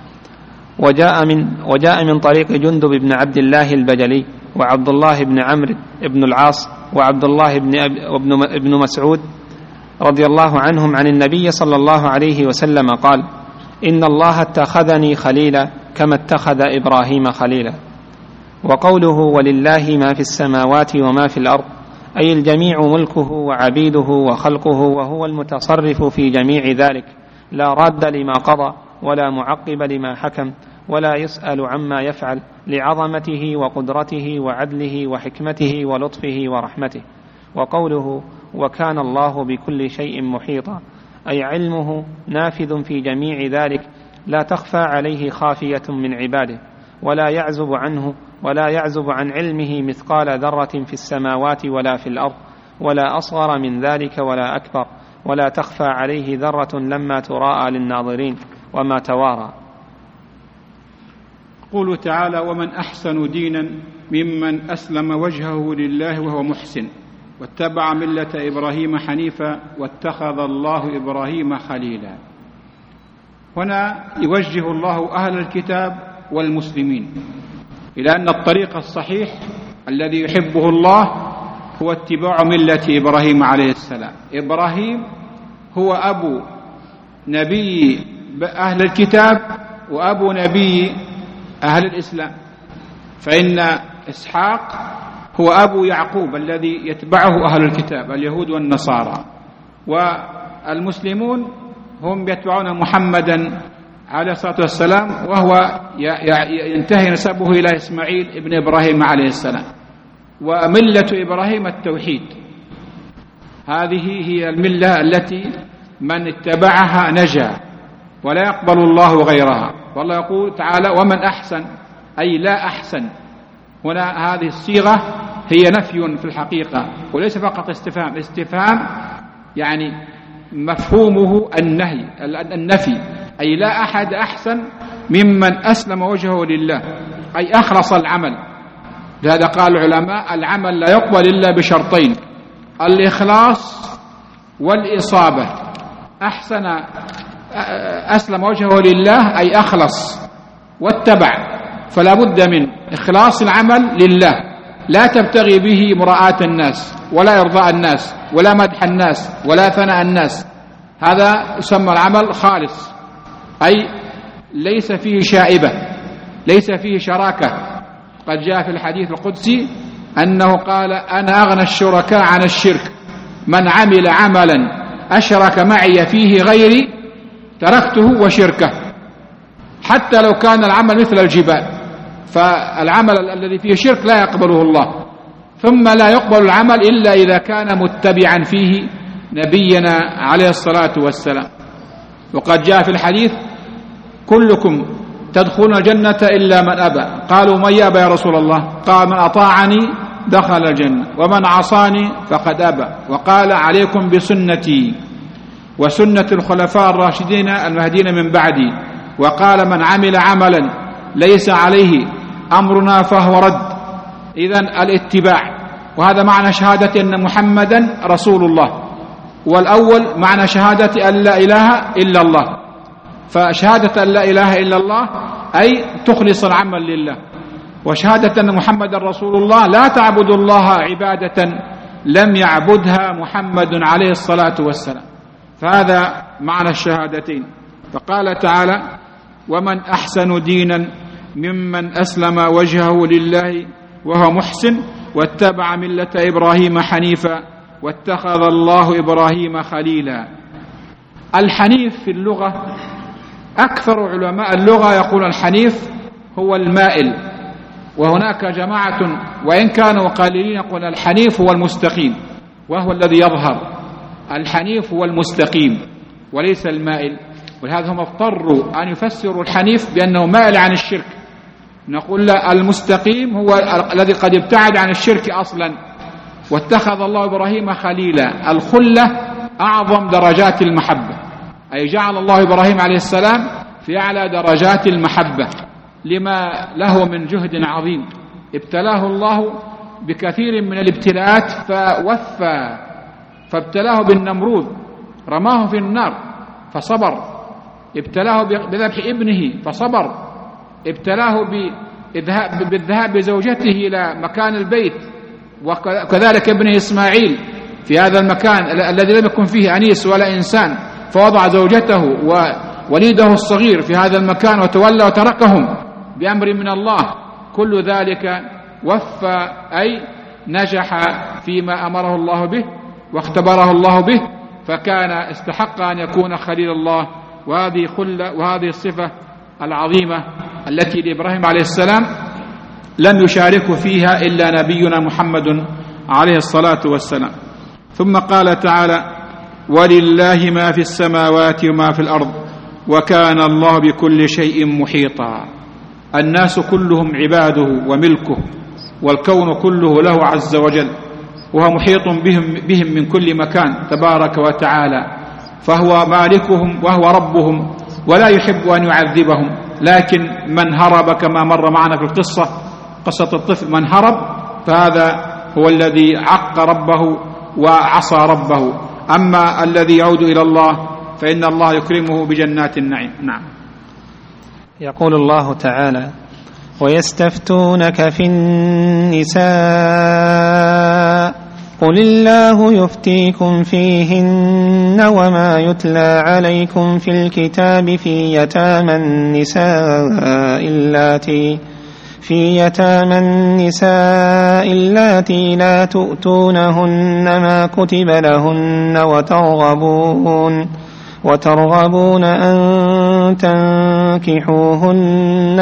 وجاء من طريق جندب بن عبد الله البجلي وعبد الله بن عمرو بن العاص وعبد الله بن مسعود رضي الله عنهم عن النبي صلى الله عليه وسلم قال: إن الله اتخذني خليلا كما اتخذ إبراهيم خليلا. وقوله ولله ما في السماوات وما في الأرض أي الجميع ملكه وعبيده وخلقه، وهو المتصرف في جميع ذلك، لا راد لما قضى ولا معقب لما حكم، ولا يسأل عما يفعل، لعظمته وقدرته وعدله وحكمته ولطفه ورحمته. وقوله وكان الله بكل شيء محيطا أي علمه نافذ في جميع ذلك، لا تخفى عليه خافية من عباده، ولا يعزب عن علمه مثقال ذرة في السماوات ولا في الأرض، ولا أصغر من ذلك ولا أكبر، ولا تخفى عليه ذرة لما تراءى للناظرين وما توارى. قوله تعالى: ومن أحسن دينا ممن أسلم وجهه لله وهو محسن واتبع ملة إبراهيم حنيفا واتخذ الله إبراهيم خليلا. هنا يوجه الله أهل الكتاب والمسلمين إلى أن الطريق الصحيح الذي يحبه الله هو اتباع ملة إبراهيم عليه السلام. إبراهيم هو أبو نبي أهل الكتاب وأبو نبي أهل الإسلام، فإن إسحاق هو أبو يعقوب الذي يتبعه أهل الكتاب اليهود والنصارى، والمسلمون هم يتبعون محمدا عليه الصلاة والسلام، وهو ينتهي نسبه إلى إسماعيل ابن إبراهيم عليه السلام. وملة إبراهيم التوحيد، هذه هي الملة التي من اتبعها نجا ولا يقبل الله غيرها. والله يقول تعالى: ومن أحسن، أي لا أحسن. هنا هذه الصيغة هي نفي في الحقيقة وليس فقط استفهام. استفهام يعني مفهومه النفي، أي لا أحد أحسن ممن أسلم وجهه لله، أي أخلص العمل. لهذا قال العلماء: العمل لا يقبل إلا بشرطين: الإخلاص والإصابة. أسلم وجهه لله أي أخلص واتبع، فلا بد من إخلاص العمل لله، لا تبتغي به مراءة الناس ولا إرضاء الناس ولا مدح الناس ولا ثناء الناس. هذا يسمى العمل خالص، أي ليس فيه شائبة، ليس فيه شراكة. قد جاء في الحديث القدسي أنه قال: أنا أغنى الشركاء عن الشرك، من عمل عملا أشرك معي فيه غيري تركته وشركه، حتى لو كان العمل مثل الجبال. فالعمل الذي فيه شرك لا يقبله الله، ثم لا يقبل العمل إلا إذا كان متبعا فيه نبينا عليه الصلاة والسلام. وقد جاء في الحديث: كلكم تدخلون الجنة إلا من أبى. قالوا: من يأبى يا رسول الله؟ قال: من أطاعني دخل الجنة ومن عصاني فقد أبى. وقال: عليكم بسنتي وسنة الخلفاء الراشدين المهديين من بعدي. وقال: من عمل عملا ليس عليه أمرنا فهو رد. إذن الاتباع، وهذا معنى شهادة أن محمدا رسول الله. والأول معنى شهادة أن لا إله إلا الله. فشهادة أن لا إله إلا الله أي تخلص العمل لله، وشهادة أن محمدا رسول الله لا تعبد الله عبادة لم يعبدها محمد عليه الصلاة والسلام. فهذا معنى الشهادتين. فقال تعالى: ومن أحسن دينا ممن أسلم وجهه لله وهو محسن واتبع ملة إبراهيم حنيفا واتخذ الله إبراهيم خليلا. الحنيف في اللغة، أكثر علماء اللغة يقول الحنيف هو المائل، وهناك جماعة وإن كانوا قليلين يقول الحنيف هو المستقيم، وهو الذي يظهر، الحنيف هو المستقيم وليس المائل. ولهذا هم اضطروا أن يفسروا الحنيف بأنه مائل عن الشرك. نقول لا، المستقيم هو الذي قد ابتعد عن الشرك أصلا. واتخذ الله إبراهيم خليلا، الخلة أعظم درجات المحبة، أي جعل الله إبراهيم عليه السلام في أعلى درجات المحبة لما له من جهد عظيم. ابتلاه الله بكثير من الابتلاءات فوفى، فابتلاه بالنمرود رماه في النار فصبر، ابتلاه بذبح ابنه فصبر، ابتلاه بالذهاب بزوجته إلى مكان البيت، وكذلك ابنه إسماعيل في هذا المكان الذي لم يكن فيه أنيس ولا إنسان، فوضع زوجته ووليده الصغير في هذا المكان وتولى وتركهم بأمر من الله. كل ذلك وفى، أي نجح فيما أمره الله به واختبره الله به، فكان استحق أن يكون خليل الله. وهذه خلة وهذه الصفة العظيمة التي لإبراهيم عليه السلام لم يشارك فيها إلا نبينا محمد عليه الصلاة والسلام. ثم قال تعالى: ولله ما في السماوات وما في الأرض وكان الله بكل شيء محيطا. الناس كلهم عباده وملكه، والكون كله له عز وجل، وهو محيط بهم من كل مكان تبارك وتعالى، فهو مالكهم وهو ربهم ولا يحب أن يعذبهم. لكن من هرب كما مر معنا في قصة الطفل، من هرب فهذا هو الذي عق ربه وعصى ربه. أما الذي يعود إلى الله فإن الله يكرمه بجنات النعيم. نعم. يقول الله تعالى: ويستفتونك في النساء قل الله يفتيكم فيهن وما يتلى عليكم في الكتاب في يتامى النساء اللاتي لا تؤتونهن ما كتب لهن وترغبون أن تنكحوهن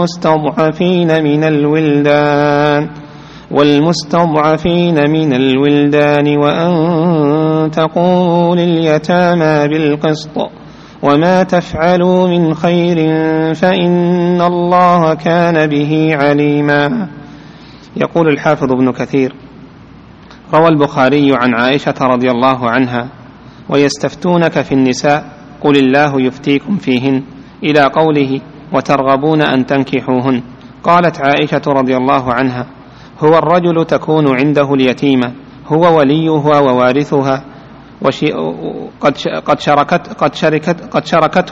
والمستضعفين من الولدان وأن تقوموا لليتامى بالقسط وما تفعلوا من خير فإن الله كان به عليما. يقول الحافظ ابن كثير: روى البخاري عن عائشة رضي الله عنها: ويستفتونك في النساء قل الله يفتيكم فيهن، إلى قوله وترغبون أن تنكحوهن. قالت عائشة رضي الله عنها: هو الرجل تكون عنده اليتيمة، هو وليها ووارثها، قد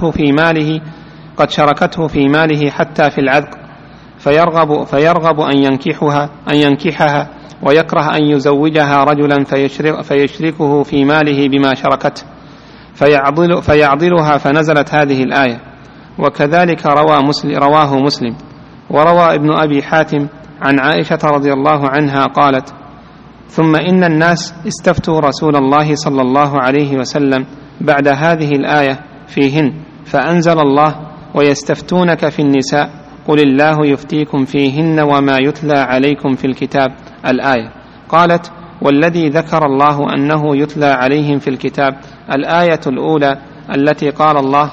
شركته في ماله حتى في العذق، فيرغب أن ينكحها ويكره أن يزوجها رجلا فيشركه في ماله بما شركته فيعضلها، فنزلت هذه الآية. وكذلك رواه مسلم. وروى ابن أبي حاتم عن عائشة رضي الله عنها قالت: ثم إن الناس استفتوا رسول الله صلى الله عليه وسلم بعد هذه الآية فيهن، فأنزل الله: ويستفتونك في النساء قل الله يفتيكم فيهن وما يتلى عليكم في الكتاب، الآية. قالت: والذي ذكر الله أنه يتلى عليهم في الكتاب الآية الأولى التي قال الله: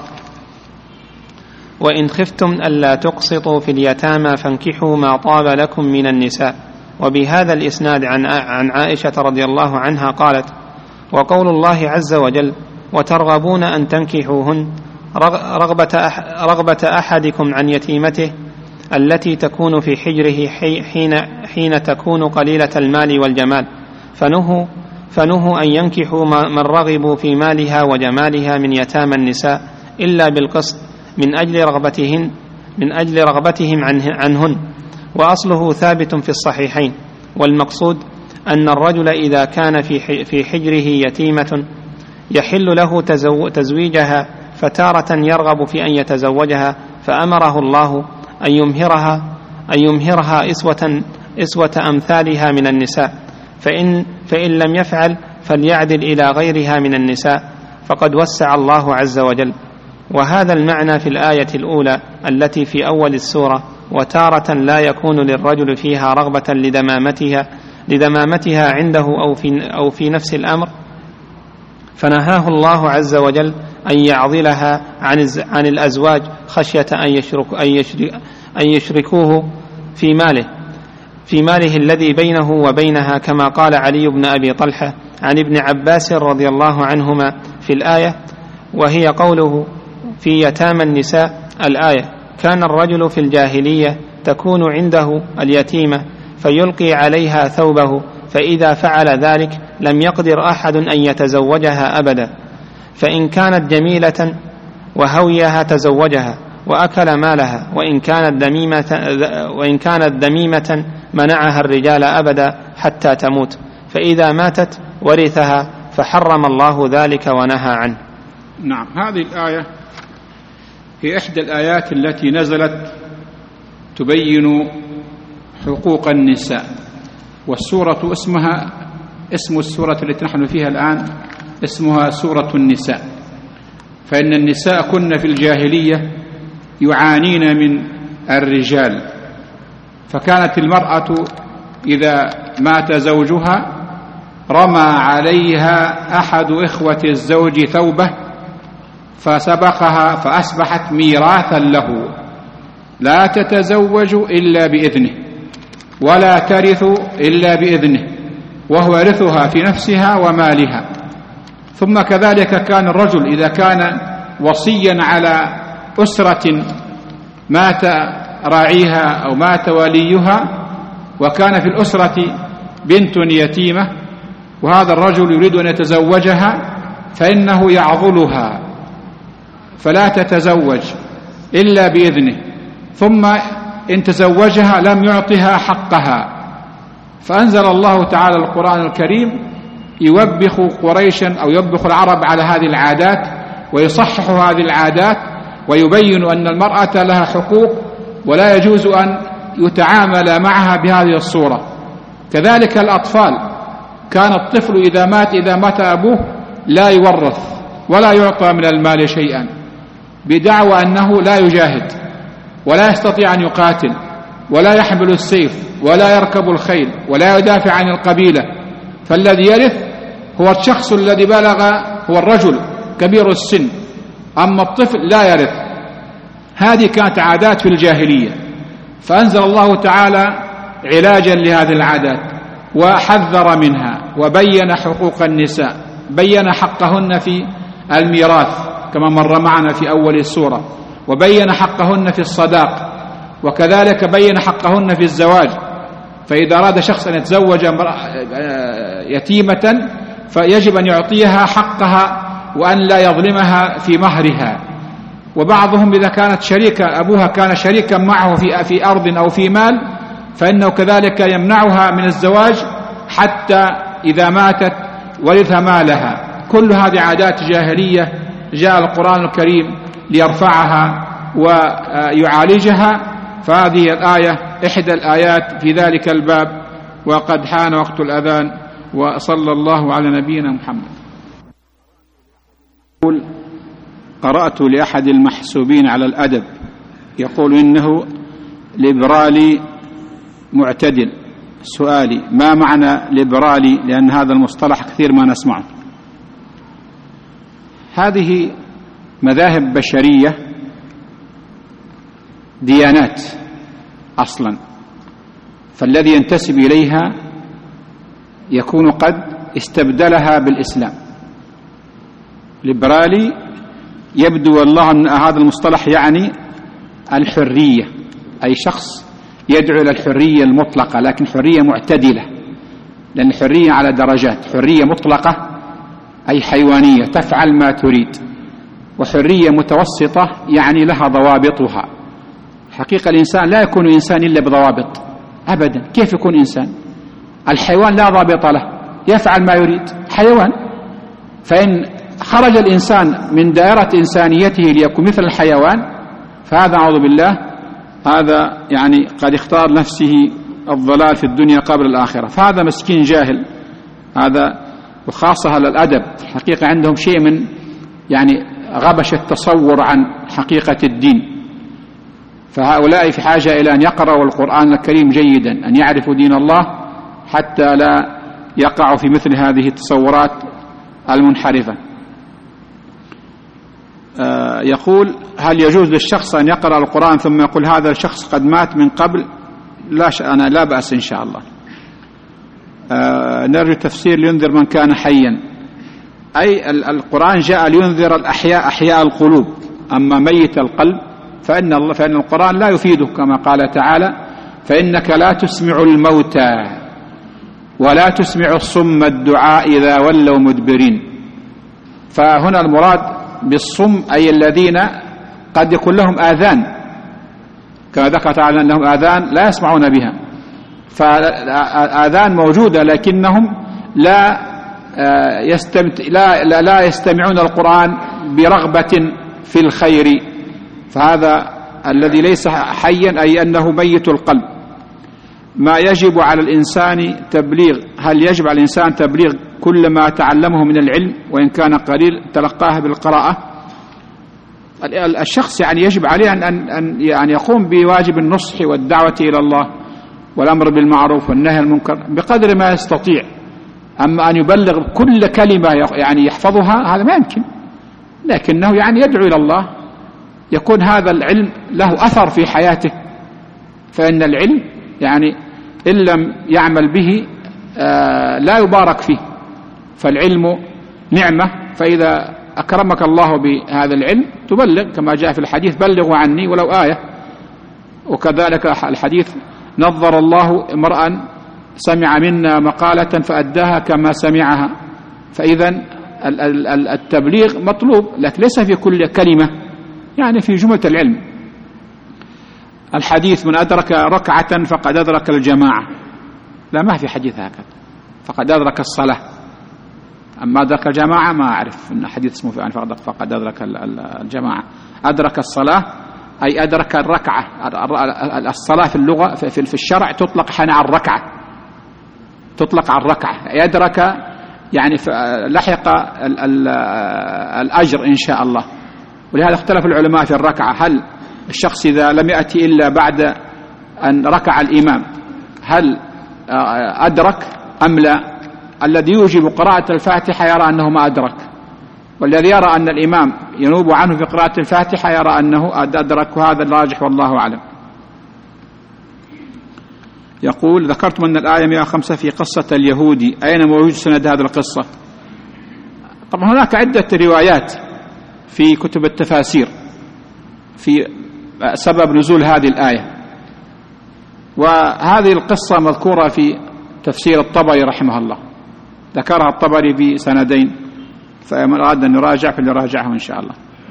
وإن خفتم ألا تقسطوا في اليتامى فانكحوا ما طاب لكم من النساء. وبهذا الإسناد عن عائشة رضي الله عنها قالت: وقول الله عز وجل: وترغبون أن تنكحوهن رغبة أحدكم عن يتيمته التي تكون في حجره حين تكون قليلة المال والجمال، فنهوا أن ينكحوا من رغبوا في مالها وجمالها من يتامى النساء إلا بالقسط من أجل رغبتهم عنهن. وأصله ثابت في الصحيحين. والمقصود أن الرجل إذا كان في حجره يتيمة يحل له تزويجها، فتارة يرغب في أن يتزوجها، فأمره الله أن يمهرها إسوة أمثالها من النساء، فإن لم يفعل فليعدل إلى غيرها من النساء، فقد وسع الله عز وجل. وهذا المعنى في الآية الأولى التي في أول السورة: وتارة لا يكون للرجل فيها رغبة لدمامتها عنده أو في نفس الأمر، فنهاه الله عز وجل أن يعضلها عن الأزواج خشية أن يشركوه في ماله الذي بينه وبينها، كما قال علي بن أبي طلحة عن ابن عباس رضي الله عنهما في الآية، وهي قوله في يتامى النساء الآية: كان الرجل في الجاهلية تكون عنده اليتيمة فيلقي عليها ثوبه، فإذا فعل ذلك لم يقدر أحد أن يتزوجها أبدا، فإن كانت جميلة وهويها تزوجها وأكل مالها، وإن كانت دميمة منعها الرجال أبدا حتى تموت، فإذا ماتت ورثها، فحرم الله ذلك ونهى عنه. نعم، هذه الآية هي إحدى الآيات التي نزلت تبين حقوق النساء، والسورة اسم السورة التي نحن فيها الآن اسمها سورة النساء. فإن النساء كن في الجاهلية يعانين من الرجال، فكانت المرأة إذا مات زوجها رمى عليها أحد إخوة الزوج ثوبه فسبقها فأصبحت ميراثا له، لا تتزوج إلا بإذنه ولا ترث إلا بإذنه، وهو يرثها في نفسها ومالها. ثم كذلك كان الرجل إذا كان وصيا على أسرة مات راعيها أو مات وليها، وكان في الأسرة بنت يتيمة وهذا الرجل يريد أن يتزوجها، فإنه يعضلها فلا تتزوج إلا بإذنه، ثم إن تزوجها لم يعطها حقها. فأنزل الله تعالى القرآن الكريم يوبخ قريشا أو يوبخ العرب على هذه العادات ويصحح هذه العادات، ويبين أن المرأة لها حقوق ولا يجوز أن يتعامل معها بهذه الصورة. كذلك الأطفال، كان الطفل إذا مات أبوه لا يورث ولا يعطى من المال شيئا، بدعوى أنه لا يجاهد ولا يستطيع أن يقاتل ولا يحمل السيف ولا يركب الخيل ولا يدافع عن القبيلة، فالذي يرث هو الشخص الذي بلغ، هو الرجل كبير السن، أما الطفل لا يرث. هذه كانت عادات في الجاهلية، فأنزل الله تعالى علاجا لهذه العادات وحذر منها وبين حقوق النساء، بين حقهن في الميراث كما مر معنا في أول السورة، وبين حقهن في الصداق، وكذلك بين حقهن في الزواج. فإذا أراد شخص أن يتزوج يتيمة فيجب أن يعطيها حقها وأن لا يظلمها في مهرها. وبعضهم إذا كانت شريكة، أبوها كان شريكا معه في أرض أو في مال، فإنه كذلك يمنعها من الزواج حتى إذا ماتت ورث مالها. كل هذه عادات جاهلية جاء القرآن الكريم ليرفعها ويعالجها، فهذه الآية إحدى الآيات في ذلك الباب. وقد حان وقت الأذان، وصلى الله على نبينا محمد. قرأت لأحد المحسوبين على الأدب يقول إنه ليبرالي معتدل. سؤالي: ما معنى ليبرالي؟ لأن هذا المصطلح كثير ما نسمعه. هذه مذاهب بشرية، ديانات أصلا، فالذي ينتسب إليها يكون قد استبدلها بالإسلام. ليبرالي يبدو والله أن هذا المصطلح يعني الحرية، أي شخص يدعو إلى الحرية المطلقة، لكن حرية معتدلة، لأن الحرية على درجات: حرية مطلقة أي حيوانية تفعل ما تريد، وحرية متوسطة يعني لها ضوابطها. حقيقة الإنسان لا يكون إنسان إلا بضوابط أبدا. كيف يكون إنسان؟ الحيوان لا ضابط له، يفعل ما يريد، حيوان. فإن خرج الإنسان من دائرة إنسانيته ليكون مثل الحيوان فهذا أعوذ بالله، هذا يعني قد اختار نفسه الضلال في الدنيا قبل الآخرة، فهذا مسكين جاهل هذا. وخاصة على الأدب، الحقيقة عندهم شيء من يعني غبش التصور عن حقيقة الدين. فهؤلاء في حاجة إلى أن يقرأوا القرآن الكريم جيدا، أن يعرفوا دين الله حتى لا يقعوا في مثل هذه التصورات المنحرفة. يقول: هل يجوز للشخص أن يقرأ القرآن ثم يقول هذا الشخص قد مات من قبل؟ أنا لا بأس إن شاء الله. نرجو تفسير لينذر من كان حيا. أي القرآن جاء لينذر الأحياء أحياء القلوب، أما ميت القلب فإن القرآن لا يفيده، كما قال تعالى: فإنك لا تسمع الموتى ولا تسمع الصم الدعاء إذا ولوا مدبرين. فهنا المراد بالصم أي الذين قد يكون لهم آذان، كما ذكر تعالى أنهم آذان لا يسمعون بها، فآذان موجودة لكنهم لا يستمعون القرآن برغبة في الخير، فهذا الذي ليس حيا أي أنه ميت القلب. ما يجب على الإنسان تبليغ، هل يجب على الإنسان تبليغ كل ما تعلمه من العلم وإن كان قليل تلقاه بالقراءة؟ الشخص يجب عليه أن يقوم بواجب النصح والدعوة إلى الله والأمر بالمعروف والنهي عن المنكر بقدر ما يستطيع. أما أن يبلغ كل كلمة يحفظها هذا ما يمكن، لكنه يدعو إلى الله، يكون هذا العلم له أثر في حياته، فإن العلم إن لم يعمل به لا يبارك فيه، فالعلم نعمة، فإذا أكرمك الله بهذا العلم تبلغ، كما جاء في الحديث: بلغوا عني ولو آية. وكذلك الحديث: نظر الله امرأ سمع منا مقالة فأداها كما سمعها. فإذا التبليغ مطلوب، لكن ليس في كل كلمة، في جملة العلم. الحديث: من أدرك ركعة فقد أدرك الجماعة، لا، ما في حديث هكذا، فقد أدرك الصلاة. أما أدرك الجماعة ما أعرف أن حديث اسمه فقد أدرك الجماعة. أدرك الصلاة أي أدرك الركعة. الصلاة في اللغة في الشرع تطلق حين على الركعة، تطلق على الركعة، يدرك لحق الأجر إن شاء الله. ولهذا اختلف العلماء في الركعة، هل الشخص إذا لم يأتي إلا بعد أن ركع الإمام هل أدرك أم لا؟ الذي يوجب قراءة الفاتحة يرى أنه ما أدرك، والذي يرى أن الإمام ينوب عنه في قراءة الفاتحة يرى أنه أدرك، وهذا الراجح والله أعلم. يقول: ذكرت من الآية 105 في قصة اليهودي، أين موجود سند هذه القصة؟ طبعا هناك عدة روايات في كتب التفاسير في سبب نزول هذه الآية، وهذه القصة مذكورة في تفسير الطبري رحمه الله، ذكرها الطبري بسندين، فمن أراد أن يراجع فليراجعه إن شاء الله.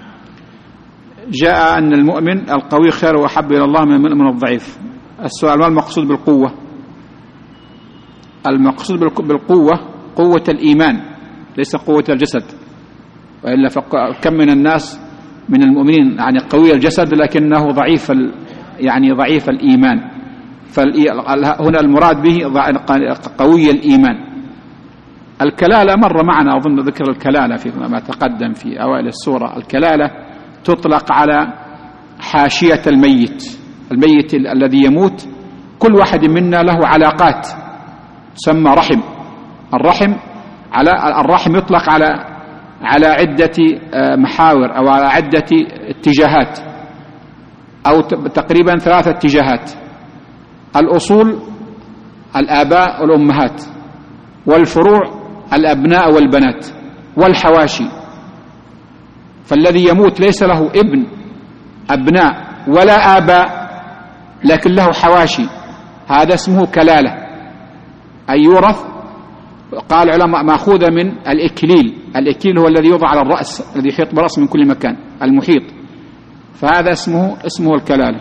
جاء أن المؤمن القوي خير وأحب إلى الله من المؤمن الضعيف. السؤال: ما المقصود بالقوة؟ المقصود بالقوة قوة الإيمان، ليس قوة الجسد، وإلا فكم من الناس من المؤمنين قوي الجسد لكنه ضعيف ضعيف الإيمان. هنا المراد به قوي الإيمان. الكلالة مر معنا أظن ذكر الكلالة فيما تقدم في أوائل السورة. الكلالة تطلق على حاشية الميت الذي يموت، كل واحد منا له علاقات تسمى رحم. الرحم يطلق على عدة محاور أو على عدة اتجاهات، أو تقريبا 3 اتجاهات: الأصول الآباء والأمهات، والفروع الأبناء والبنات، والحواشي. فالذي يموت ليس له أبناء ولا آباء، لكن له حواشي، هذا اسمه كلالة، أي يورث. قال العلماء مأخوذة من الإكليل هو الذي يوضع على الرأس، الذي يحيط برأس من كل مكان، المحيط، فهذا اسمه الكلالة.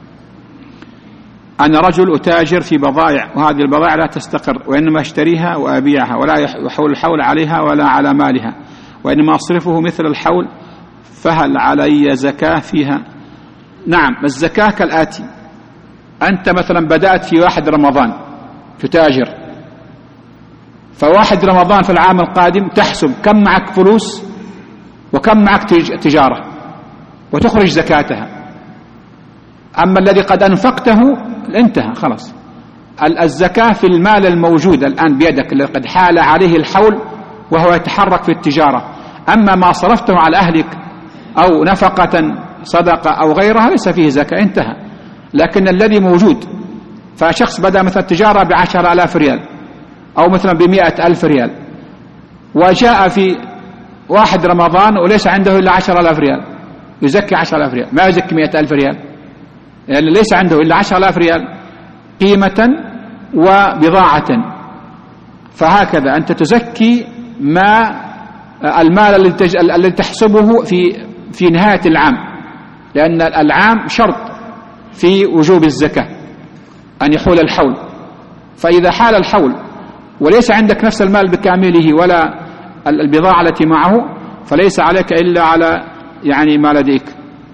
أنا رجل أتاجر في بضائع، وهذه البضائع لا تستقر، وإنما أشتريها وأبيعها، ولا يحول الحول عليها ولا على مالها، وإنما أصرفه مثل الحول، فهل علي زكاة فيها؟ نعم، الزكاة كالآتي: أنت مثلا بدأت في 1 رمضان تتاجر، ف1 رمضان في العام القادم تحسب كم معك فلوس وكم معك تجارة وتخرج زكاتها. أما الذي قد أنفقته انتهى خلاص. الزكاة في المال الموجود الآن بيدك الذي قد حال عليه الحول وهو يتحرك في التجارة. أما ما صرفته على أهلك أو نفقة صدقة أو غيرها ليس فيه زكاة، انتهى. لكن الذي موجود، فشخص بدأ مثلا تجارة ب10,000 ريال أو مثلا ب100,000 ريال، وجاء في 1 رمضان وليس عنده إلا 10,000 ريال، يزكي 10,000 ريال، ما يزكي 100,000 ريال، يعني ليس عنده إلا 10,000 ريال قيمة وبضاعة. فهكذا أنت تزكي ما المال الذي تحسبه في نهاية العام، لأن العام شرط في وجوب الزكاة أن يحول الحول. فإذا حال الحول وليس عندك نفس المال بكامله ولا البضاعة التي معه، فليس عليك إلا على يعني ما لديك.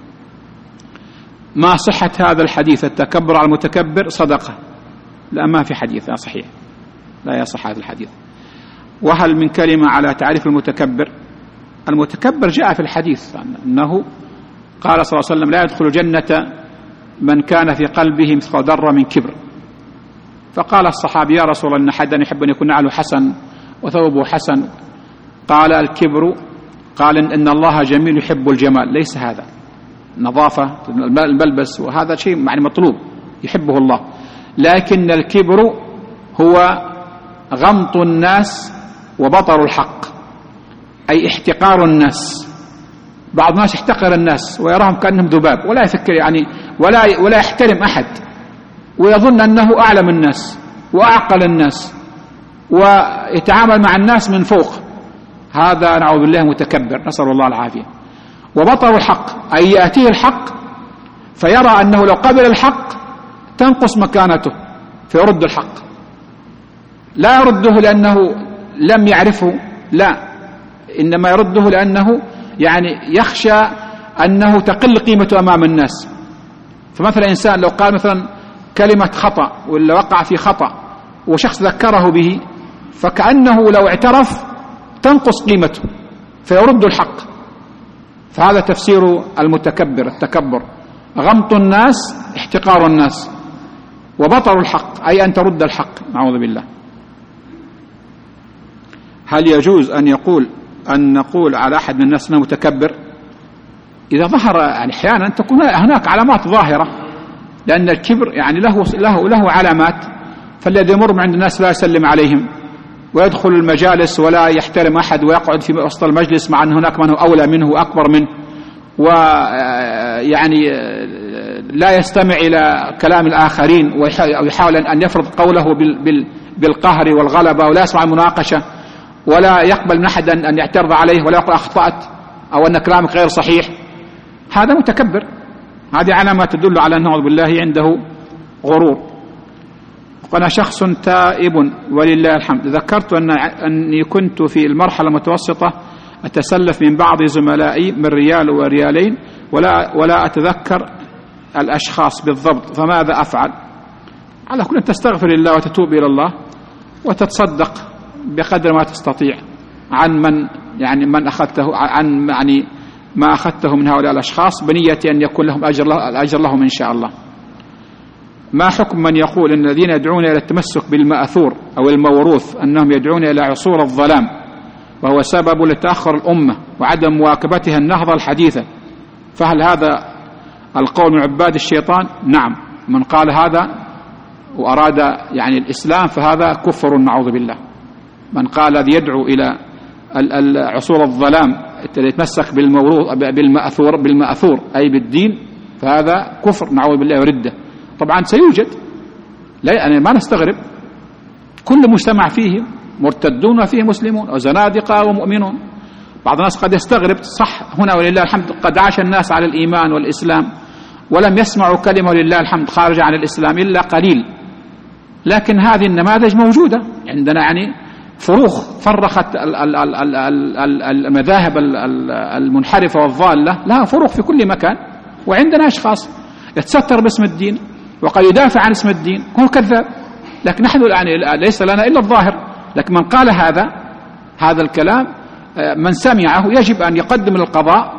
ما صحة هذا الحديث التكبر على المتكبر صدقة؟ لا، ما في حديث صحيح، لا يصح هذا الحديث. وهل من كلمة على تعريف المتكبر؟ المتكبر جاء في الحديث أنه قال صلى الله عليه وسلم لا يدخل جنة من كان في قلبه مثقال ذرة من كبر. فقال الصحابي يا رسول الله إن أحدا يحب أن يكون نعله حسن وثوبه حسن. قال الكبر، قال إن الله جميل يحب الجمال. ليس هذا نظافة الملبس، وهذا شيء يعني مطلوب يحبه الله، لكن الكبر هو غمط الناس وبطر الحق، أي احتقار الناس. بعض الناس يحتقر الناس ويراهم كأنهم ذباب، ولا يفكر يعني ولا يحترم أحد، ويظن أنه أعلم الناس وأعقل الناس ويتعامل مع الناس من فوق. هذا نعوذ بالله متكبر، نسأل الله العافية. وبطر الحق، أي يأتيه الحق فيرى أنه لو قبل الحق تنقص مكانته فيرد الحق. لا يرده لأنه لم يعرفه، لا، إنما يرده لأنه يعني يخشى أنه تقل قيمته أمام الناس. فمثلا إنسان لو قال مثلا كلمة خطأ ولا وقع في خطأ وشخص ذكره به، فكأنه لو اعترف تنقص قيمته فيرد الحق. فهذا تفسير المتكبر، التكبر غمط الناس احتقار الناس، وبطر الحق أي أن ترد الحق، نعوذ بالله. هل يجوز أن نقول على أحد من الناس أنه متكبر؟ إذا ظهر يعني أحيانا تكون هناك علامات ظاهرة، لأن الكبر يعني له علامات. فالذي يمر عند الناس لا يسلم عليهم، ويدخل المجالس ولا يحترم أحد، ويقعد في وسط المجلس مع أن هناك من هو أولى منه وأكبر منه، ويعني لا يستمع إلى كلام الآخرين ويحاول أن يفرض قوله بالقهر والغلبة، ولا يسمع المناقشة، ولا يقبل من أحد أن يعترض عليه، ولا يقول أخطأت أو أن كلامك غير صحيح. هذا متكبر. هذه علامات تدل على أنه بالله عنده غرور. وأنا شخص تائب ولله الحمد. ذكرت أني كنت في المرحلة المتوسطة أتسلف من بعض زملائي من ريال وريالين، ولا أتذكر الأشخاص بالضبط، فماذا أفعل؟ على كل تستغفر الله وتتوب إلى الله وتتصدق بقدر ما تستطيع عن من أخذته، عن يعني ما أخذته من هؤلاء الأشخاص، بنية أن يكون لهم الأجر لهم إن شاء الله. ما حكم من يقول أن الذين يدعون إلى التمسك بالمأثور أو الموروث أنهم يدعون إلى عصور الظلام، وهو سبب لتأخر الأمة وعدم مواكبتها النهضة الحديثة؟ فهل هذا القول من عباد الشيطان؟ نعم، من قال هذا وأراد يعني الإسلام فهذا كفر، نعوذ بالله. من قال الذي يدعو إلى عصور الظلام يتمسك بالمأثور أي بالدين، فهذا كفر، نعوذ بالله، وردة. طبعا سيوجد، لا أنا ما نستغرب، كل مجتمع فيه مرتدون وفيه مسلمون وزنادقة ومؤمنون. بعض الناس قد يستغرب، صح، هنا ولله الحمد قد عاش الناس على الإيمان والإسلام ولم يسمعوا كلمة ولله الحمد خارج عن الإسلام إلا قليل، لكن هذه النماذج موجودة عندنا، يعني فروخ فرخت المذاهب المنحرفة والضالة، لها فروخ في كل مكان، وعندنا أشخاص يتستر باسم الدين وقد يدافع عن اسم الدين هو كذاب. لكن نحن يعني ليس لنا إلا الظاهر، لكن من قال هذا الكلام من سمعه يجب أن يقدم للقضاء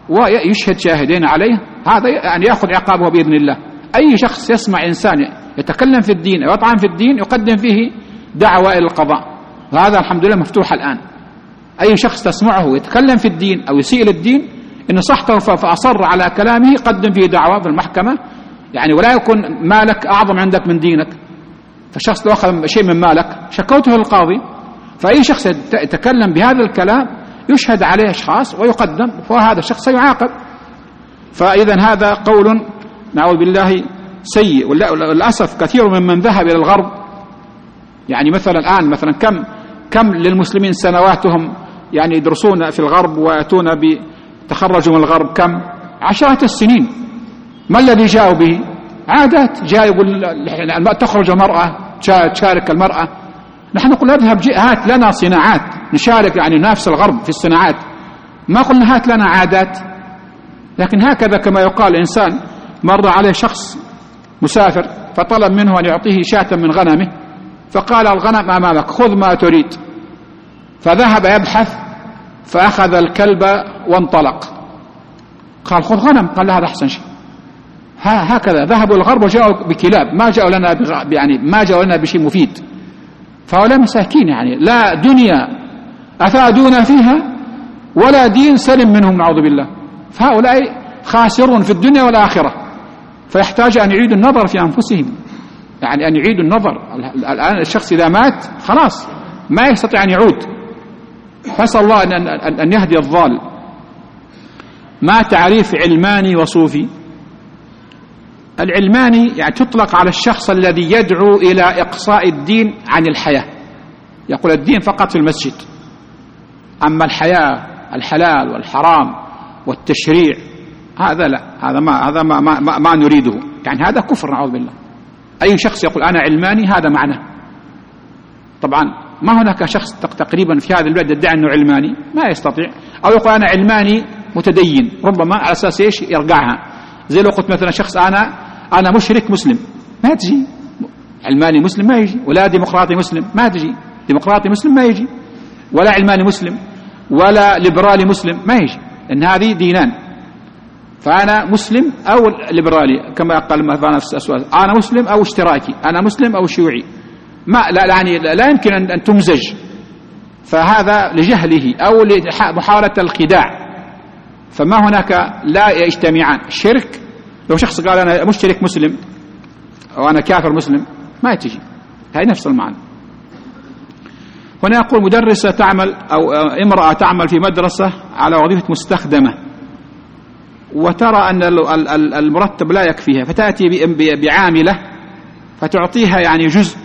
ويشهد شاهدين عليه، هذا يعني يأخذ عقابه بإذن الله. أي شخص يسمع إنسان يتكلم في الدين ويطعن في الدين يقدم فيه دعوة إلى القضاء، وهذا الحمد لله مفتوح الآن. أي شخص تسمعه يتكلم في الدين أو يسيء للدين إن صحته فأصر على كلامه قدم فيه دعوة في المحكمة، يعني ولا يكون مالك أعظم عندك من دينك. فالشخص لو أخذ شيء من مالك شكوته للقاضي، فأي شخص يتكلم بهذا الكلام يشهد عليه أشخاص ويقدم، فهذا الشخص يعاقب. فإذا هذا قول نعوذ بالله سيء. وللأسف كثير ممن ذهب إلى الغرب، يعني مثلا الآن مثلا كم للمسلمين سنواتهم يعني يدرسون في الغرب ويأتون بتخرجوا من الغرب، كم عشرات السنين. ما الذي جاءوا به؟ عادات. جاء يقول تخرج المرأة تشارك المرأة. نحن نقول اذهب هات لنا صناعات نشارك، يعني نفس الغرب في الصناعات. ما قلنا هات لنا عادات. لكن هكذا كما يقال إنسان مر عليه شخص مسافر فطلب منه أن يعطيه شاة من غنمه، فقال الغنم أمامك خذ ما تريد، فذهب يبحث فأخذ الكلب وانطلق. قال خذ غنم، قال لا هذا أحسن شيء. هكذا ذهبوا الغرب وجاءوا بكلاب، ما جاءوا لنا يعني ما جاءوا لنا بشيء مفيد. فهؤلاء مساكين، يعني لا دنيا أفادونا فيها ولا دين سلم منهم نعوذ بالله. فهؤلاء خاسرون في الدنيا والآخرة، فيحتاج أن يعيدوا النظر في أنفسهم، يعني أن يعيدوا النظر. الآن الشخص إذا مات خلاص ما يستطيع أن يعود، فأسأل الله أن يهدي الضال. ما تعريف علماني وصوفي؟ العلماني يعني تطلق على الشخص الذي يدعو إلى إقصاء الدين عن الحياة، يقول الدين فقط في المسجد، أما الحياة الحلال والحرام والتشريع هذا لا، هذا ما نريده، يعني هذا كفر نعوذ بالله. أي شخص يقول أنا علماني هذا معناه. طبعا ما هناك شخص تقريبا في هذا البلد يدعي أنه علماني، ما يستطيع. أو يقول أنا علماني متدين، ربما على أساس إيش يرجعها. زي لو قلت مثلا شخص أنا مشرك مسلم، ما تجي. علماني مسلم ما يجي، ولا ديمقراطي مسلم ما تجي. ديمقراطي مسلم ما يجي، ولا علماني مسلم ولا ليبرالي مسلم ما يجي، لأن هذه دينان. فأنا مسلم أو ليبرالي كما قال مثلا أنا مسلم أو اشتراكي، أنا مسلم أو شيوعي، ما لا يعني لا يمكن أن تمزج. فهذا لجهله أو لمحاولة الخداع، فما هناك لا يجتمعان. الشرك لو شخص قال أنا مشترك مسلم وأنا كافر مسلم ما تجي، هاي نفس المعنى. هنا يقول مدرسة تعمل أو امرأة تعمل في مدرسة على وظيفة مستخدمة، وترى أن المرتب لا يكفيها، فتأتي بعاملة فتعطيها يعني جزء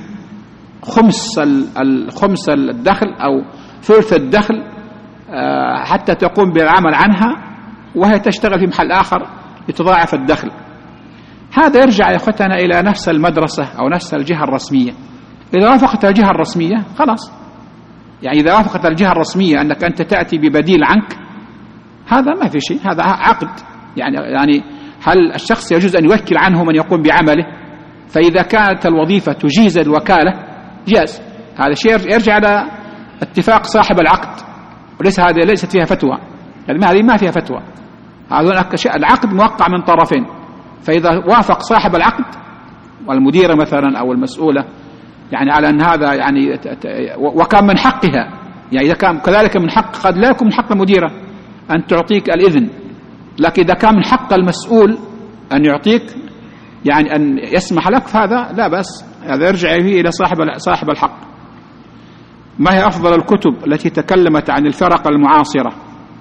خمس الدخل أو ثلث الدخل حتى تقوم بالعمل عنها، وهي تشتغل في محل آخر لتضاعف الدخل. هذا يرجع يا أخوتنا إلى نفس المدرسة أو نفس الجهة الرسمية. إذا وافقت الجهة الرسمية خلاص، يعني إذا وافقت الجهة الرسمية أنك أنت تأتي ببديل عنك هذا ما في شيء، هذا عقد. يعني هل الشخص يجوز أن يوكل عنه من يقوم بعمله؟ فإذا كانت الوظيفة تجيز الوكالة جاز. هذا شيء يرجع على اتفاق صاحب العقد، وليس هذه ليست فيها فتوى، هذه ما فيها فتوى. العقد موقع من طرفين، فإذا وافق صاحب العقد والمديرة مثلا أو المسؤولة يعني على أن هذا يعني وكان من حقها، يعني إذا كان كذلك من حق، قد لا يكون من حق المديرة أن تعطيك الإذن، لكن إذا كان من حق المسؤول أن يعطيك يعني أن يسمح لك فهذا لا بأس، هذا يرجع فيه إلى صاحب الحق. ما هي أفضل الكتب التي تكلمت عن الفرق المعاصرة؟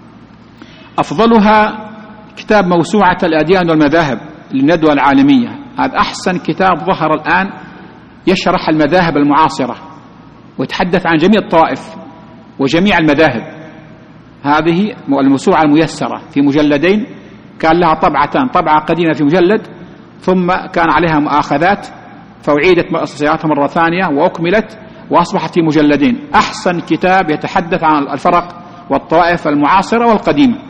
أفضلها كتاب موسوعة الأديان والمذاهب للندوة العالمية، هذا أحسن كتاب ظهر الآن يشرح المذاهب المعاصرة ويتحدث عن جميع الطوائف وجميع المذاهب. هذه الموسوعة الميسرة في مجلدين، كان لها طبعتان، طبعة قديمة في مجلد ثم كان عليها مؤاخذات فأعيدت صياغتها مرة ثانية وأكملت وأصبحت في مجلدين. أحسن كتاب يتحدث عن الفرق والطوائف المعاصرة والقديمة.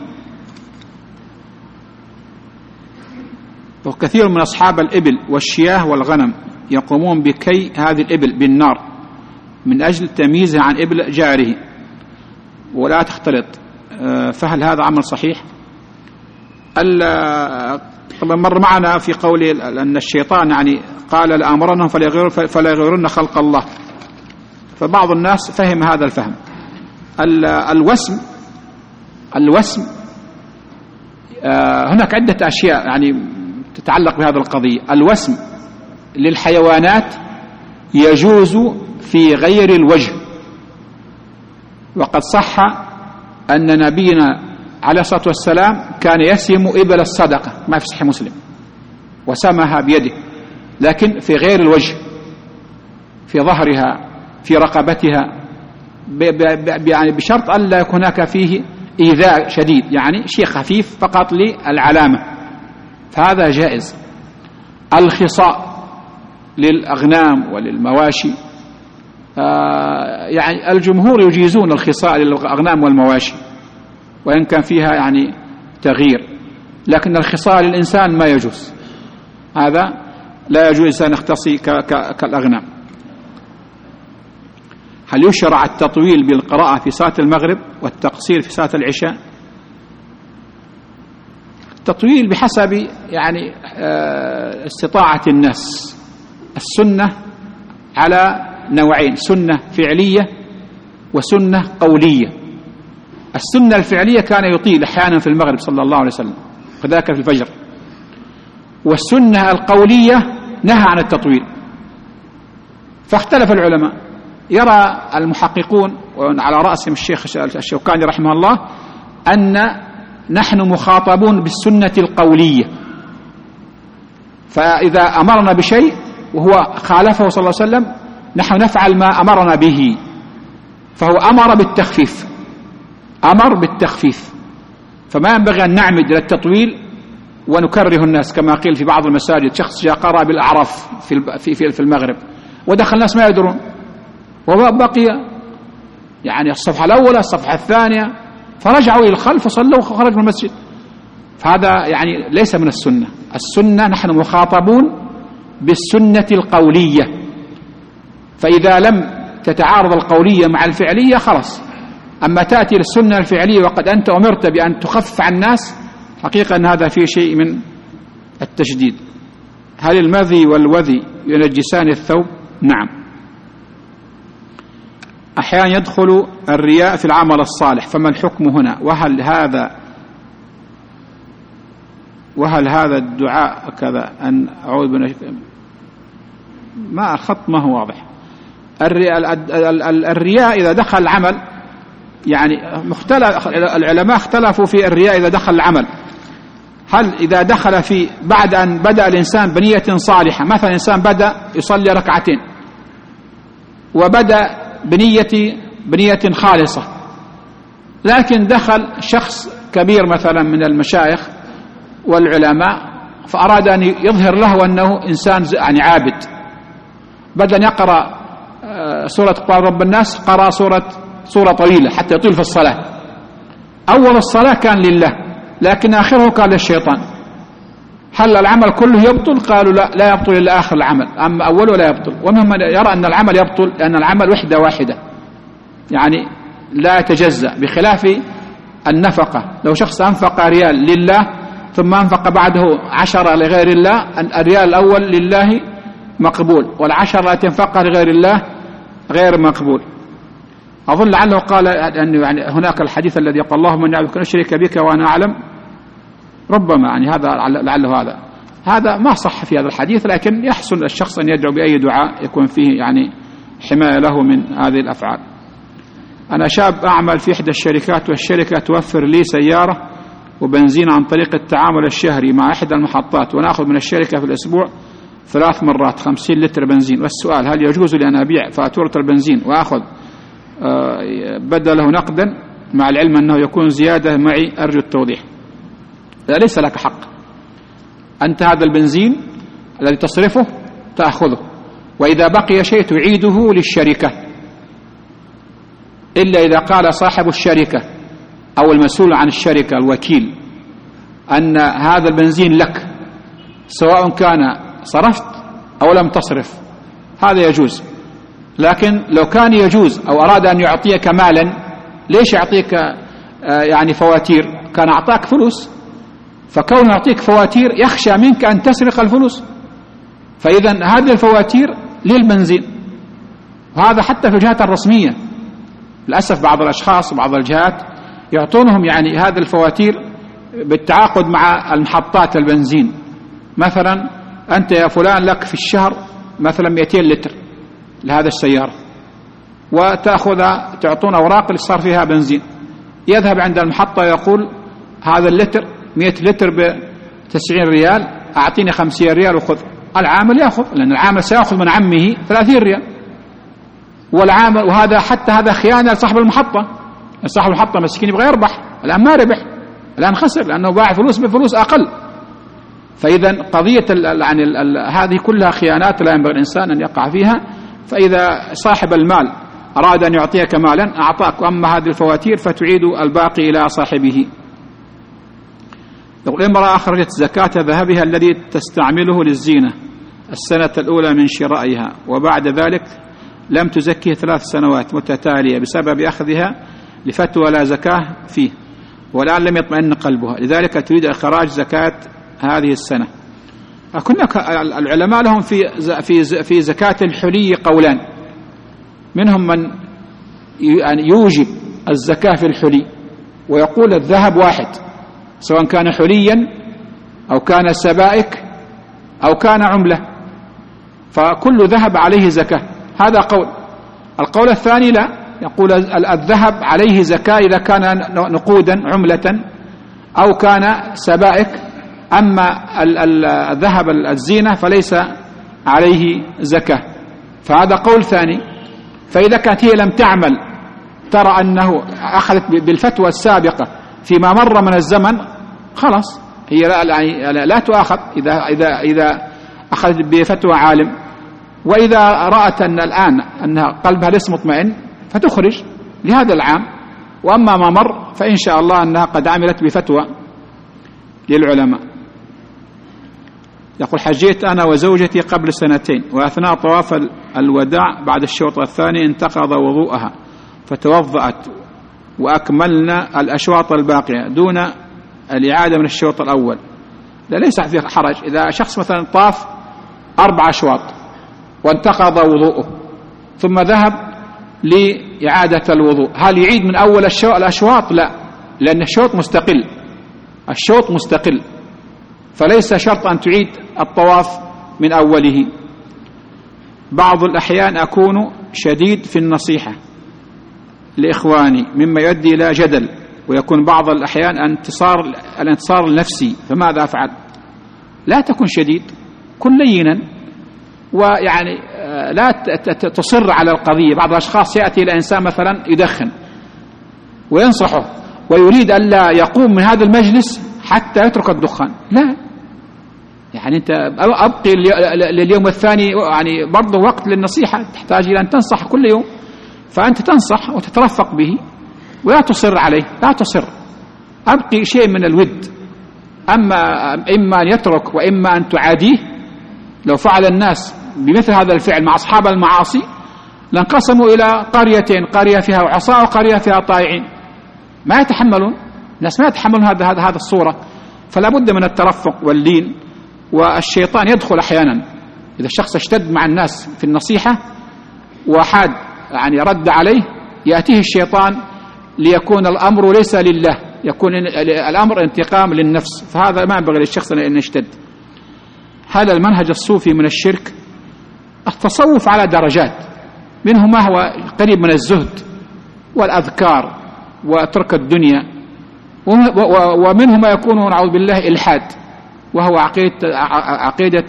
وكثير من أصحاب الإبل والشياه والغنم يقومون بكي هذه الإبل بالنار من أجل تمييزها عن إبل جاره ولا تختلط، فهل هذا عمل صحيح؟ طبعا مر معنا في قول أن الشيطان يعني قال لآمرنهم فلا يغيرن خلق الله، فبعض الناس فهم هذا الفهم. الوسم هناك عدة أشياء يعني تتعلق بهذا القضية. الوسم للحيوانات يجوز في غير الوجه، وقد صح أن نبينا عليه الصلاة والسلام كان يسم إبل الصدقة ما في صحيح مسلم وسمها بيده، لكن في غير الوجه، في ظهرها، في رقبتها، يعني بشرط أن لا يكون هناك فيه إيذاء شديد، يعني شيء خفيف فقط للعلامة، فهذا جائز. الخصاء للأغنام وللمواشي، يعني الجمهور يجيزون الخصاء للأغنام والمواشي وإن كان فيها يعني تغيير، لكن الخصاء للإنسان ما يجوز، هذا لا يجوز أن يختصي كالأغنام. هل يشرع التطويل بالقراءة في صلاة المغرب والتقصير في صلاة العشاء؟ التطويل بحسب يعني استطاعة الناس. السنة على نوعين، سنة فعلية وسنة قولية. السنة الفعلية كان يطيل أحيانا في المغرب صلى الله عليه وسلم، وذاك في الفجر. والسنة القولية نهى عن التطويل، فاختلف العلماء. يرى المحققون وعلى رأسهم الشيخ الشوكاني رحمه الله أن نحن مخاطبون بالسنة القولية، فإذا أمرنا بشيء وهو خالفه صلى الله عليه وسلم نحن نفعل ما أمرنا به، فهو أمر بالتخفيف، فما ينبغي أن نعمد إلى التطويل ونكره الناس كما قيل في بعض المساجد. شخص جاء قرأ بالأعراف في المغرب ودخل الناس ما يدرون، وبقي يعني الصفحة الأولى الصفحة الثانية، فرجعوا إلى الخلف وصلوا وخرجوا من المسجد، فهذا يعني ليس من السنة. السنة نحن مخاطبون بالسنة القولية، فإذا لم تتعارض القولية مع الفعلية خلاص. أما تأتي للسنة الفعلية وقد أنت أمرت بأن تخفف عن الناس، حقيقة أن هذا فيه شيء من التشديد. هل المذي والوذي ينجسان الثوب؟ نعم. أحيانا يدخل الرياء في العمل الصالح، فما الحكم هنا؟ وهل هذا الدعاء كذا أن أعوذ ما الخط ما هو واضح. الرياء إذا دخل العمل يعني العلماء اختلفوا في الرياء إذا دخل العمل. هل إذا دخل في بعد أن بدأ الإنسان بنية صالحة، مثلا إنسان بدأ يصلي ركعتين وبدأ بنية خالصة، لكن دخل شخص كبير مثلا من المشايخ والعلماء فأراد أن يظهر له أنه إنسان يعني عابد، بدأ يقرأ سورة قرآن رب الناس، قرأ سورة طويلة حتى يطيل في الصلاة. أول الصلاة كان لله لكن آخره كان للشيطان. هل العمل كله يبطل؟ قالوا لا يبطل إلا آخر العمل، أما أوله لا يبطل. ومنهم من يرى أن العمل يبطل لأن العمل وحدة واحدة يعني لا يتجزأ، بخلاف النفقة. لو شخص أنفق ريال لله ثم أنفق بعده 10 لغير الله، الريال الأول لله مقبول، والعشر التي انفقها لغير الله غير مقبول. أظن لعله قال أن يعني هناك الحديث الذي يقول اللهم إني أعوذ بك أن أشرك بك وأنا أعلم، ربما يعني هذا لعله هذا ما صح في هذا الحديث، لكن يحسن الشخص أن يدعو بأي دعاء يكون فيه يعني حماية له من هذه الأفعال. أنا شاب أعمل في إحدى الشركات، والشركة توفر لي سيارة وبنزين عن طريق التعامل الشهري مع إحدى المحطات، ونأخذ من الشركة في الأسبوع 3 مرات 50 لتر بنزين. والسؤال هل يجوز لي أن أبيع فاتورة البنزين وأخذ بدله نقدا، مع العلم أنه يكون زيادة معي؟ أرجو التوضيح. ليس لك حق، أنت هذا البنزين الذي تصرفه تأخذه، وإذا بقي شيء تعيده للشركة، إلا إذا قال صاحب الشركة أو المسؤول عن الشركة الوكيل أن هذا البنزين لك سواء كان صرفت أو لم تصرف، هذا يجوز. لكن لو كان يجوز أو أراد أن يعطيك مالا، ليش يعطيك يعني فواتير؟ كان أعطاك فلوس، فكونه يعطيك فواتير يخشى منك أن تسرق الفلوس، فإذا هذه الفواتير للبنزين. وهذا حتى في الجهات الرسمية للأسف بعض الأشخاص وبعض الجهات يعطونهم يعني هذه الفواتير بالتعاقد مع المحطات البنزين. مثلا أنت يا فلان لك في الشهر مثلا 200 لتر لهذا السيارة، وتأخذها تعطون أوراق اللي صار فيها بنزين، يذهب عند المحطة يقول هذا اللتر 100 لتر ب90 ريال، أعطيني 50 ريال وخذ. العامل يأخذ، لأن العامل سيأخذ من عمه 30 ريال، والعامل وهذا حتى هذا خيانة لصاحب المحطة. صاحب المحطة مسكين يبغى يربح، الآن ما ربح، الآن خسر لأنه باع فلوس بفلوس أقل. فإذا قضية يعني هذه كلها خيانات لا ينبغي الإنسان أن يقع فيها. فإذا صاحب المال أراد أن يعطيك مالا أعطاك، وأما هذه الفواتير فتعيد الباقي إلى صاحبه. يقول امرأة أخرجت زكاة ذهبها الذي تستعمله للزينة السنة الأولى من شرائها، وبعد ذلك لم تزكيه 3 سنوات متتالية بسبب أخذها لفتوى لا زكاة فيه، والآن لم يطمئن قلبها، لذلك تريد إخراج زكاة هذه السنة. العلماء لهم في زكاة الحلي قولان، منهم من يعني يوجب الزكاة في الحلي ويقول الذهب واحد سواء كان حليا أو كان سبائك أو كان عملة، فكل ذهب عليه زكاة، هذا قول. القول الثاني لا، يقول الذهب عليه زكاة إذا كان نقودا عملة أو كان سبائك، أما الذهب الزينة فليس عليه زكاة، فهذا قول ثاني. فإذا كانت هي لم تعمل ترى أنه أخذت بالفتوى السابقة فيما مر من الزمن، خلاص هي لا تؤاخذ إذا أخذت بفتوى عالم. وإذا رأت أن الآن أنها قلبها ليس مطمئن فتخرج لهذا العام، وأما ما مر فإن شاء الله أنها قد عملت بفتوى للعلماء. يقول حجيت أنا وزوجتي قبل 2 سنين، وأثناء طواف الوداع بعد الشوط الثاني انتقض وضوءها فتوضأت وأكملنا الأشواط الباقية دون الإعادة من الشوط الأول. لا ليس في حرج إذا شخص مثلا طاف 4 أشواط وانتقض وضوءه ثم ذهب لإعادة الوضوء، هل يعيد من أول الأشواط؟ لا، لأن الشوط مستقل، الشوط مستقل، فليس شرط أن تعيد الطواف من أوله. بعض الأحيان أكون شديد في النصيحة لإخواني مما يؤدي إلى جدل، ويكون بعض الأحيان الانتصار النفسي، فماذا أفعل؟ لا تكن شديد، كن لينا، ويعني لا تصر على القضية. بعض الأشخاص يأتي إلى إنسان مثلا يدخن وينصحه ويريد أن لا يقوم من هذا المجلس حتى يترك الدخان، لا، يعني أنت أبقي لليوم الثاني، يعني برضه وقت للنصيحة، تحتاج إلى أن تنصح كل يوم، فأنت تنصح وتترفق به ولا تصر عليه، لا تصر، أبقي شيء من الود. إما أن يترك وإما أن تعاديه. لو فعل الناس بمثل هذا الفعل مع أصحاب المعاصي لانقسموا إلى قريتين، قرية فيها عصاة وقرية فيها طائعين، ما يتحملون، الناس ما يتحملون هذا الصورة. فلا بد من الترفق واللين. والشيطان يدخل أحيانا إذا الشخص اشتد مع الناس في النصيحة وحاد يعني رد عليه، يأتيه الشيطان ليكون الأمر ليس لله، يكون الأمر انتقام للنفس، فهذا ما ينبغي للشخص أن يشتد. هذا المنهج الصوفي من الشرك. التصوف على درجات، منه ما هو قريب من الزهد والأذكار وترك الدنيا، ومنه ما يكون نعوذ بالله إلحاد، وهو عقيدة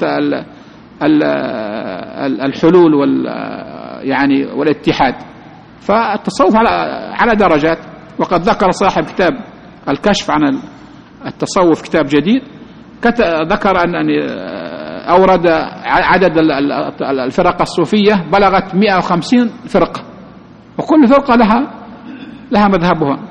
الحلول يعني والاتحاد. فالتصوف على درجات. وقد ذكر صاحب كتاب الكشف عن التصوف كتاب جديد، ذكر أن أورد عدد الفرق الصوفية بلغت 150 فرقة، وكل فرقة لها مذهبها.